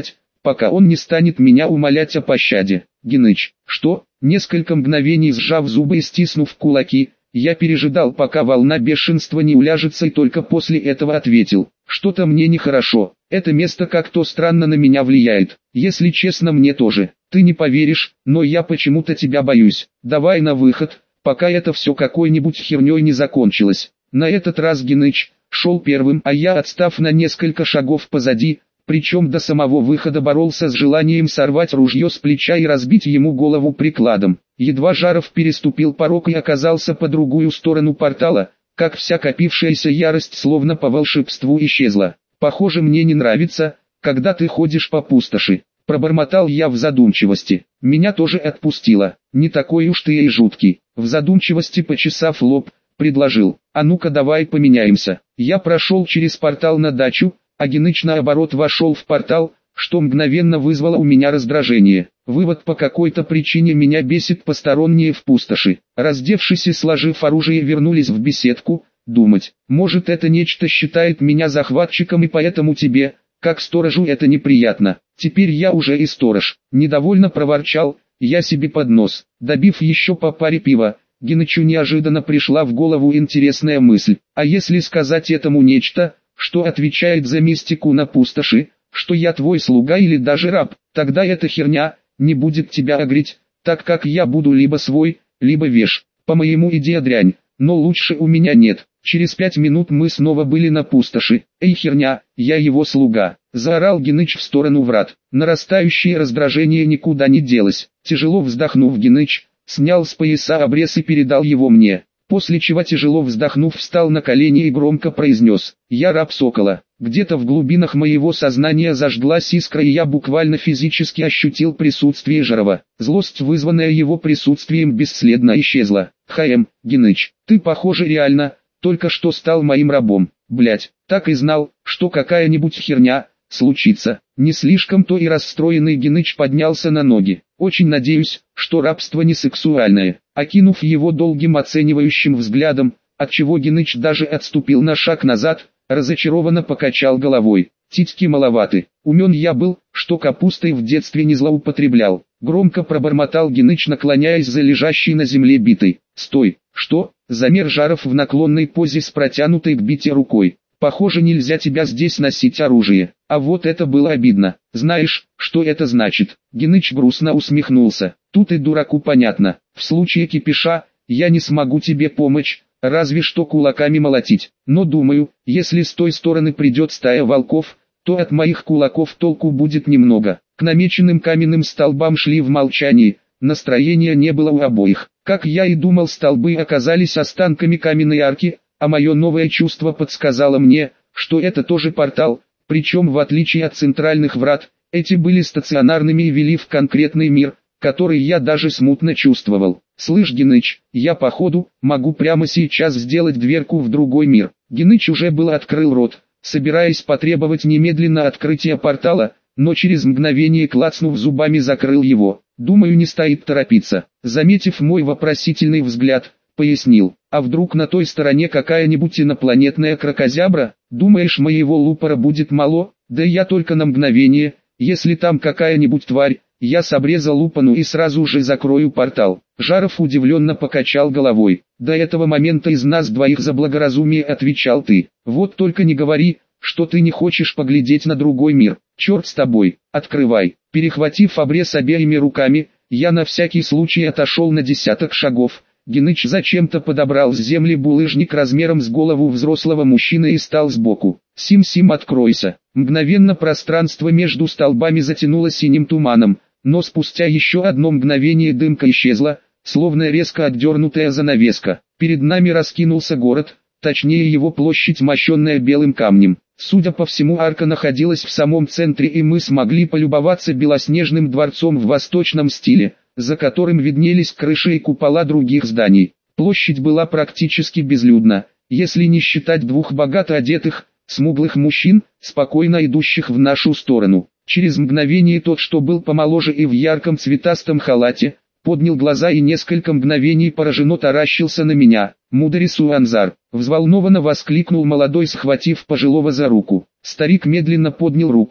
[SPEAKER 1] пока он не станет меня умолять о пощаде. Геныч, что? Несколько мгновений сжав зубы и стиснув кулаки, я пережидал, пока волна бешенства не уляжется, и только после этого ответил: что-то мне нехорошо, это место как-то странно на меня влияет, если честно, мне тоже. Ты не поверишь, но я почему-то тебя боюсь. Давай на выход, пока это все какой-нибудь херней не закончилось. На этот раз Геныч шел первым, а я, отстав на несколько шагов позади, причем до самого выхода боролся с желанием сорвать ружье с плеча и разбить ему голову прикладом. Едва Жаров переступил порог и оказался по другую сторону портала, как вся копившаяся ярость словно по волшебству исчезла. «Похоже, мне не нравится, когда ты ходишь по пустоши», — пробормотал я в задумчивости. Меня тоже отпустило. «Не такой уж ты и жуткий», — в задумчивости почесав лоб, предложил: «А ну-ка давай поменяемся». Я прошел через портал на дачу, а Геныч наоборот вошел в портал, что мгновенно вызвало у меня раздражение. Вывод: по какой-то причине меня бесит посторонние в пустоши. Раздевшись и сложив оружие, вернулись в беседку, думать. Может, это нечто считает меня захватчиком, и поэтому тебе, как сторожу, это неприятно. Теперь я уже и сторож. Недовольно проворчал я себе под нос. Добив еще по паре пива, Генычу неожиданно пришла в голову интересная мысль: а если сказать этому нечто, что отвечает за мистику на пустоши, что я твой слуга или даже раб, тогда эта херня не будет тебя агрить, так как я буду либо свой, либо веш. По-моему, идея дрянь, но лучше у меня нет. Через 5 минут мы снова были на пустоши. «Эй, херня, я его слуга!» — заорал Геныч в сторону врат. Нарастающее раздражение никуда не делось. Тяжело вздохнув, Геныч снял с пояса обрез и передал его мне. После чего, тяжело вздохнув, встал на колени и громко произнес: «Я раб Сокола». Где-то в глубинах моего сознания зажглась искра, и я буквально физически ощутил присутствие Жарова. Злость, вызванная его присутствием, бесследно исчезла. Геныч, ты, похоже, реально только что стал моим рабом. Блять, так и знал, что какая-нибудь херня случится». Не слишком-то и расстроенный Геныч поднялся на ноги. «Очень надеюсь, что рабство не сексуальное». Окинув его долгим оценивающим взглядом, отчего Геныч даже отступил на шаг назад, разочарованно покачал головой. «Титьки маловаты. Умен я был, что капустой в детстве не злоупотреблял». Громко пробормотал Геныч, наклоняясь за лежащей на земле битой. «Стой, что?» — замер Жаров в наклонной позе с протянутой к бите рукой. «Похоже, нельзя тебя здесь носить оружие. А вот это было обидно. Знаешь, что это значит?» Геныч грустно усмехнулся. «Тут и дураку понятно. В случае кипиша, я не смогу тебе помочь, разве что кулаками молотить. Но думаю, если с той стороны придет стая волков, то от моих кулаков толку будет немного». К намеченным каменным столбам шли в молчании, настроения не было у обоих. Как я и думал, столбы оказались останками каменной арки, а мое новое чувство подсказало мне, что это тоже портал, причем в отличие от центральных врат, эти были стационарными и вели в конкретный мир, который я даже смутно чувствовал. «Слышь, Геныч, я походу могу прямо сейчас сделать дверку в другой мир». Геныч уже было открыл рот, собираясь потребовать немедленно открытия портала, но через мгновение, клацнув зубами, закрыл его. «Думаю, не стоит торопиться». Заметив мой вопросительный взгляд, пояснил: «А вдруг на той стороне какая-нибудь инопланетная кракозябра? Думаешь, моего лупора будет мало? Да я только на мгновение, если там какая-нибудь тварь, я с обреза лупану и сразу же закрою портал». Жаров удивленно покачал головой. «До этого момента из нас двоих за благоразумие отвечал ты. Вот только не говори, что ты не хочешь поглядеть на другой мир. Черт с тобой, открывай». Перехватив обрез обеими руками, я на всякий случай отошел на 10 шагов. Геныч зачем-то подобрал с земли булыжник размером с голову взрослого мужчины и стал сбоку. «Сим-Сим, откройся». Мгновенно пространство между столбами затянуло синим туманом, но спустя еще одно мгновение дымка исчезла, словно резко отдернутая занавеска. Перед нами раскинулся город, точнее его площадь, мощенная белым камнем. Судя по всему, арка находилась в самом центре, и мы смогли полюбоваться белоснежным дворцом в восточном стиле, за которым виднелись крыши и купола других зданий. Площадь была практически безлюдна, если не считать двух богато одетых, смуглых мужчин, спокойно идущих в нашу сторону. Через мгновение тот, что был помоложе и в ярком цветастом халате, поднял глаза и несколько мгновений пораженно таращился на меня. «Мударису Анзар!» — взволнованно воскликнул молодой, схватив пожилого за руку. Старик медленно поднял руку,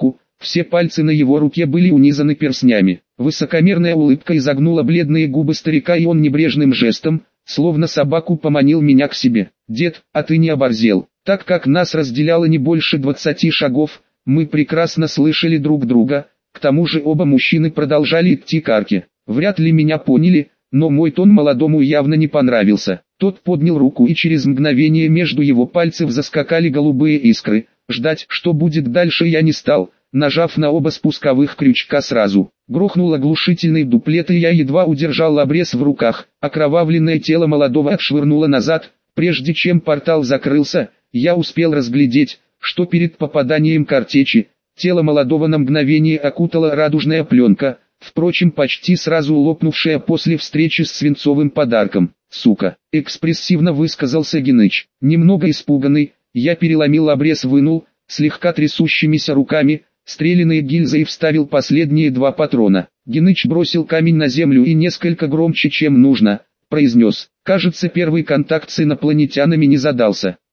[SPEAKER 1] Все пальцы на его руке были унизаны перстнями. Высокомерная улыбка изогнула бледные губы старика, и он небрежным жестом, словно собаку, поманил меня к себе. «Дед, а ты не оборзел?» Так как нас разделяло не больше 20 шагов, мы прекрасно слышали друг друга, к тому же оба мужчины продолжали идти к арке. Вряд ли меня поняли, но мой тон молодому явно не понравился. Тот поднял руку, и через мгновение между его пальцев заскакали голубые искры. Ждать, что будет дальше, я не стал, нажав на оба спусковых крючка сразу. Грохнул оглушительный дуплет, и я едва удержал обрез в руках. Окровавленное тело молодого отшвырнуло назад. Прежде чем портал закрылся, я успел разглядеть, что перед попаданием картечи, тело молодого на мгновение окутала радужная пленка, впрочем почти сразу лопнувшая после встречи с свинцовым подарком. «Сука!» — экспрессивно высказался Геныч. Немного испуганный, я переломил обрез, вынул, слегка трясущимися руками, стреляные гильзы и вставил последние 2 патрона. Геныч бросил камень на землю и несколько громче, чем нужно, произнес: «Кажется, первый контакт с инопланетянами не задался».